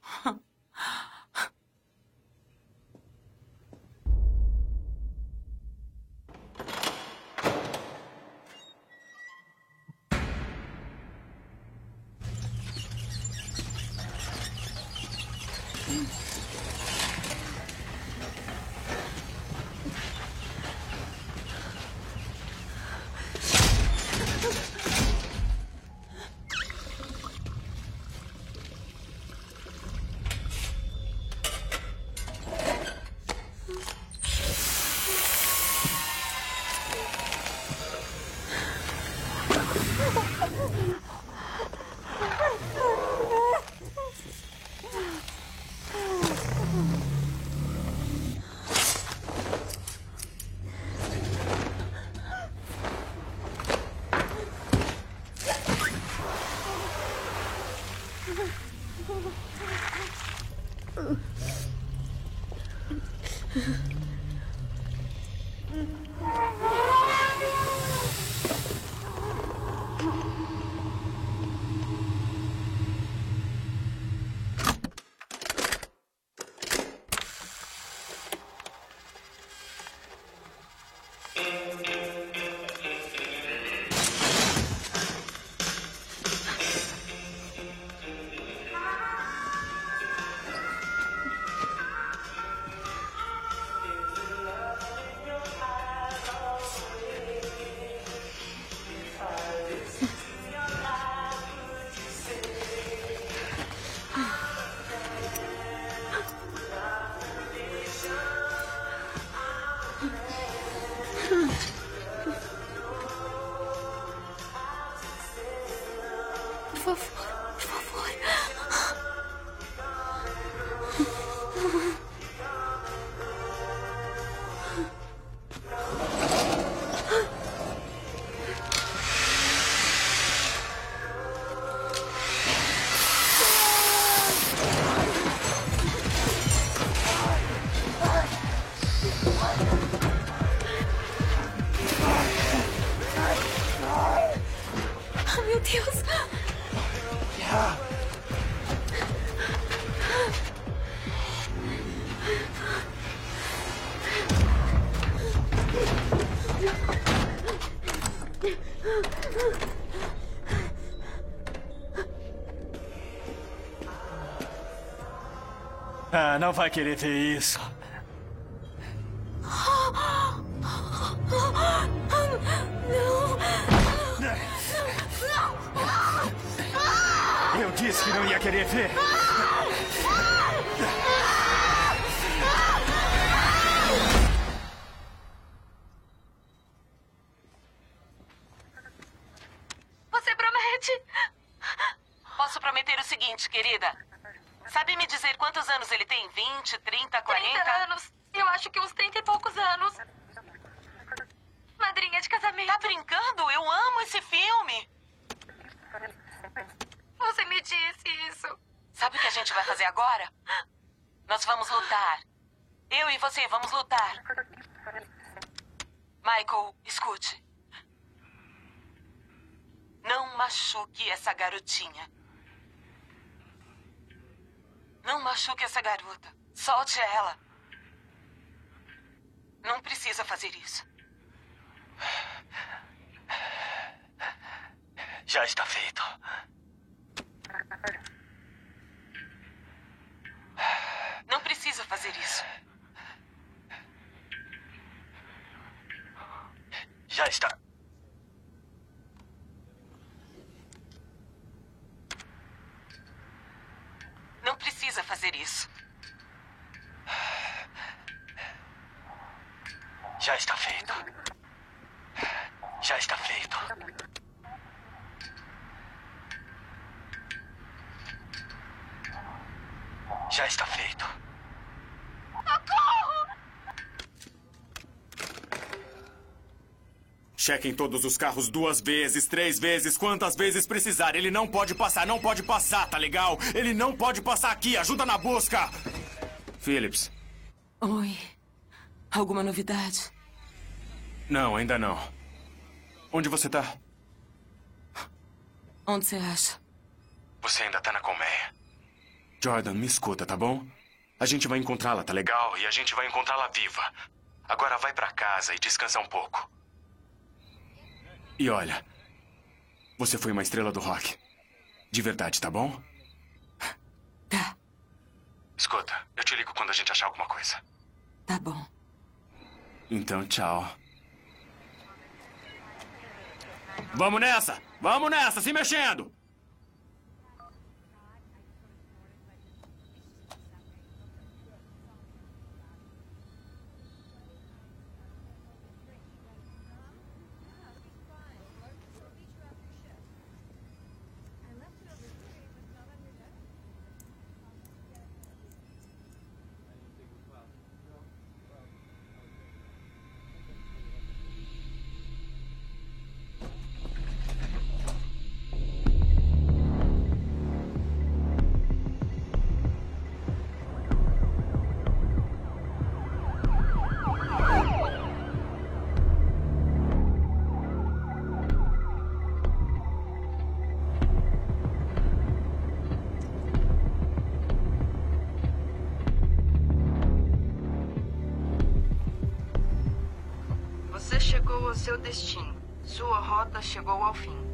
Speaker 7: Ah, não vai querer ver isso. Eu disse que não ia querer ver.
Speaker 1: Você promete? Posso prometer o seguinte, querida. Sabe me dizer quantos anos ele tem? 20, 30, 40?
Speaker 11: 30 anos. Eu acho que uns 30 e poucos anos. Madrinha de casamento.
Speaker 1: Tá brincando? Eu amo esse filme.
Speaker 11: Você me disse isso.
Speaker 1: Sabe o que a gente vai fazer agora? Nós vamos lutar. Eu e você vamos lutar. Michael, escute. Não machuque essa garotinha. Não machuque essa garota. Solte ela. Não precisa fazer isso.
Speaker 7: Já está feito.
Speaker 1: Não precisa fazer isso.
Speaker 7: Já está.
Speaker 1: Não precisa fazer isso.
Speaker 7: Já está feito. Já está feito. Já está feito.
Speaker 11: Socorro!
Speaker 12: Chequem todos os carros 2 vezes, 3 vezes, quantas vezes precisar. Ele não pode passar, tá legal? Ele não pode passar aqui. Ajuda na busca. Phillips.
Speaker 1: Oi. Alguma novidade?
Speaker 12: Não, ainda não. Onde você tá?
Speaker 1: Onde você acha?
Speaker 12: Você ainda tá na colmeia. Jordan, me escuta, tá bom? A gente vai encontrá-la, tá legal? E a gente vai encontrá-la viva. Agora vai pra casa e descansa um pouco. E olha, você foi uma estrela do rock. De verdade, tá bom?
Speaker 1: Tá.
Speaker 12: Escuta, eu te ligo quando a gente achar alguma coisa.
Speaker 1: Tá bom.
Speaker 12: Então, tchau. Vamos nessa! Vamos nessa, se mexendo!
Speaker 16: Você chegou ao seu destino. Sua rota chegou ao fim.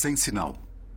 Speaker 5: sem sinal.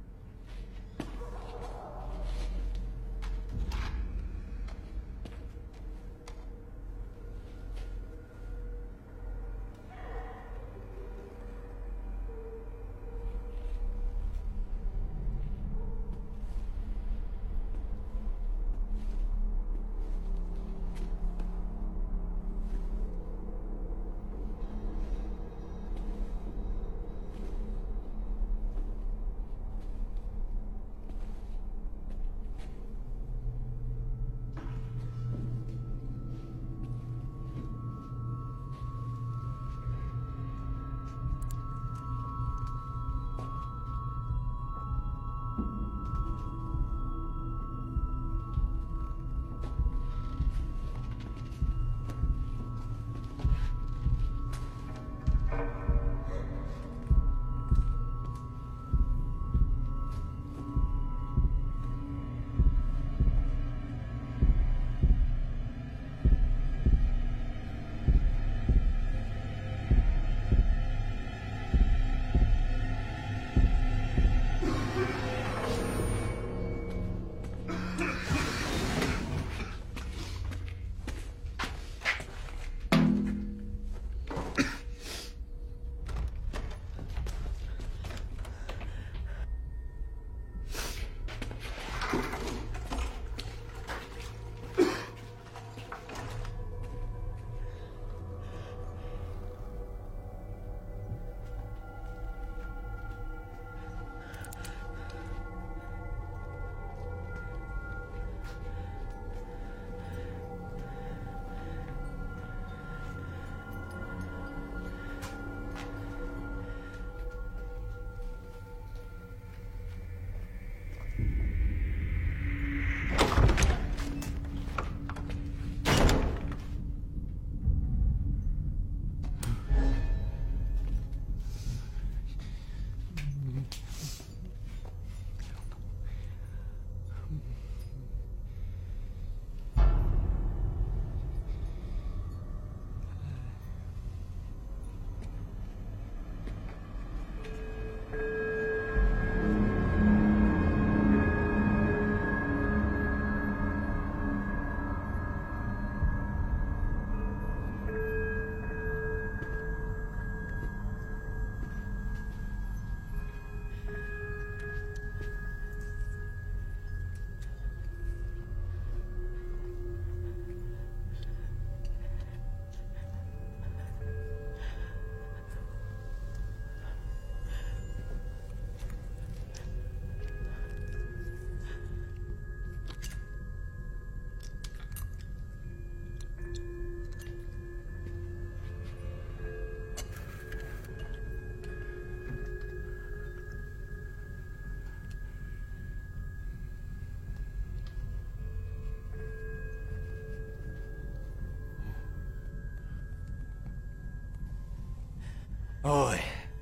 Speaker 7: Oi.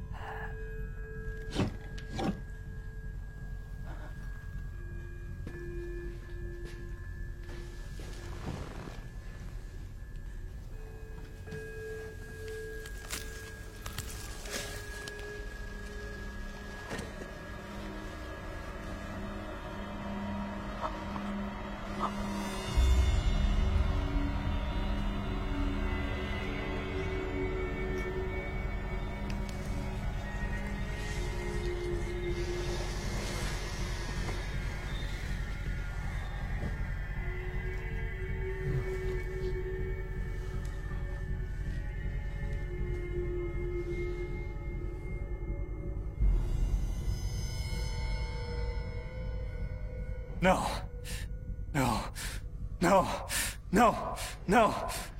Speaker 7: Não. Não. Não. Não. Não.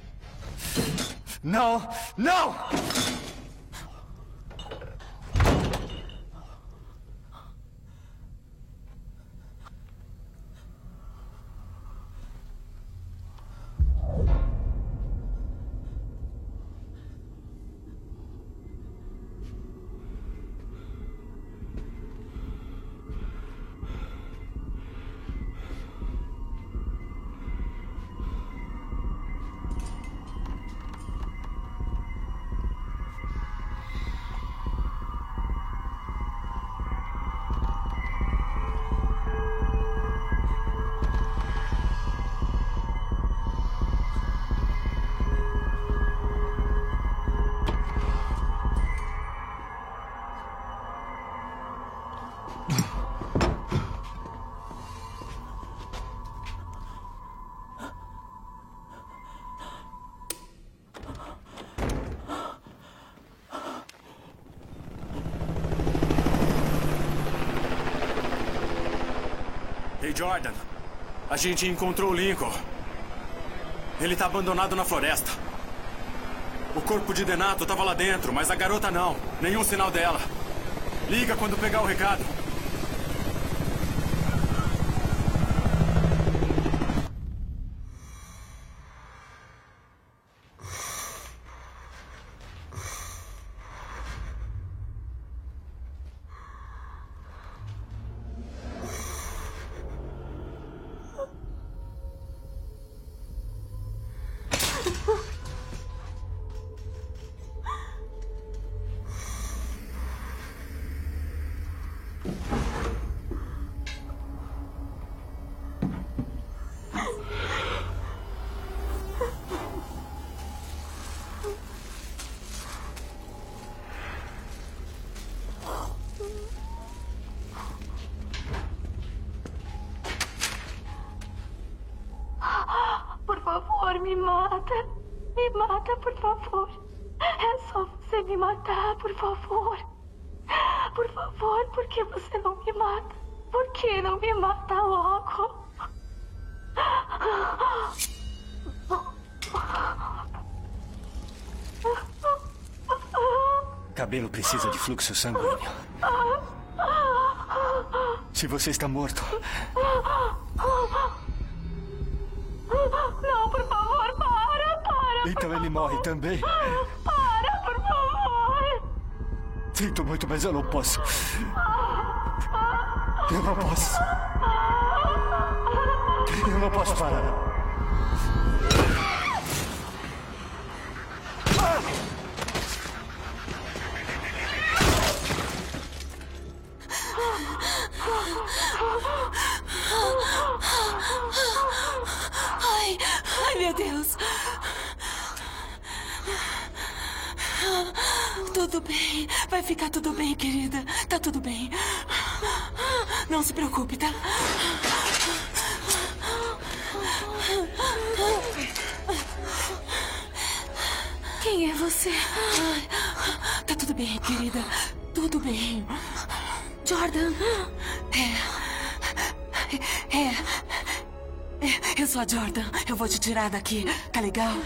Speaker 7: Não. Não!
Speaker 12: Ei, Jordan. A gente encontrou o Lincoln. Ele tá abandonado na floresta. O corpo de Denato tava lá dentro, mas a garota não. Nenhum sinal dela. Liga quando pegar o recado.
Speaker 8: Por favor, me mata. Me mata, por favor. É só você me matar, por favor. Por favor, por que você não me mata? Por que não me mata logo?
Speaker 7: Cabelo precisa de fluxo sanguíneo. Se você está morto...
Speaker 8: Não, por favor, para.
Speaker 7: Então ele morre também?
Speaker 8: Para, por favor.
Speaker 7: Sinto muito, mas eu não posso. Eu não posso. Eu não posso parar.
Speaker 1: Ai, meu Deus. Tudo bem. Vai ficar tudo bem, querida. Tá tudo bem. Não se preocupe, tá? Quem é você? Tá tudo bem, querida. Tudo bem. Jordan. Eu sou a Jordan. Eu vou te tirar daqui. Tá legal?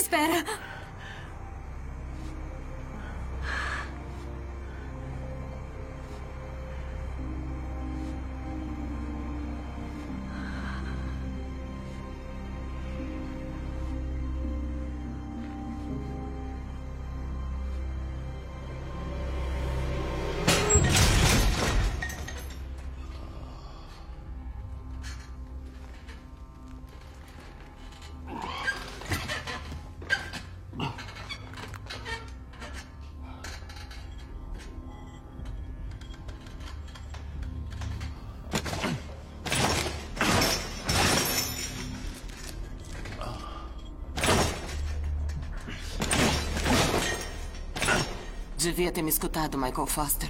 Speaker 15: Espera.
Speaker 1: Devia ter me escutado, Michael Foster.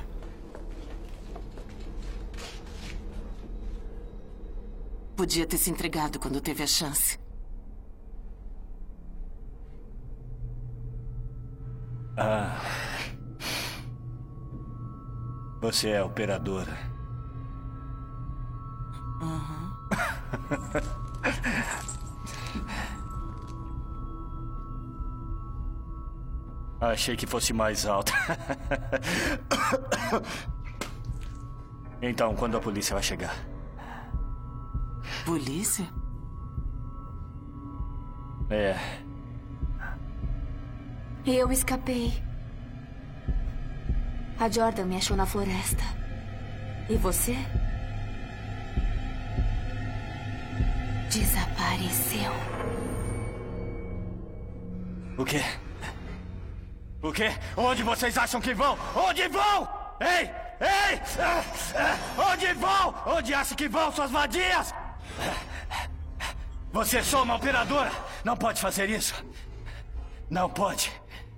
Speaker 1: Podia ter se entregado quando teve a chance.
Speaker 7: Ah. Você é a operadora.
Speaker 1: Uhum.
Speaker 7: Achei que fosse mais alta. Então, quando a polícia vai chegar?
Speaker 1: Polícia?
Speaker 7: É.
Speaker 15: Eu escapei. A Jordan me achou na floresta. E você? Desapareceu.
Speaker 7: O quê? O quê? Onde vocês acham que vão? Onde vão? Ei! Ei! Onde vão? Onde acham que vão, suas vadias? Você é só uma operadora. Não pode fazer isso. Não pode.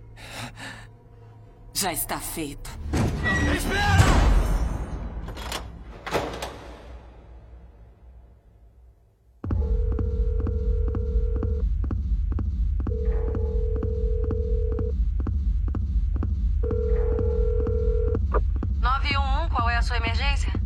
Speaker 1: Já está feito.
Speaker 7: Espera!
Speaker 16: Qual é a sua emergência?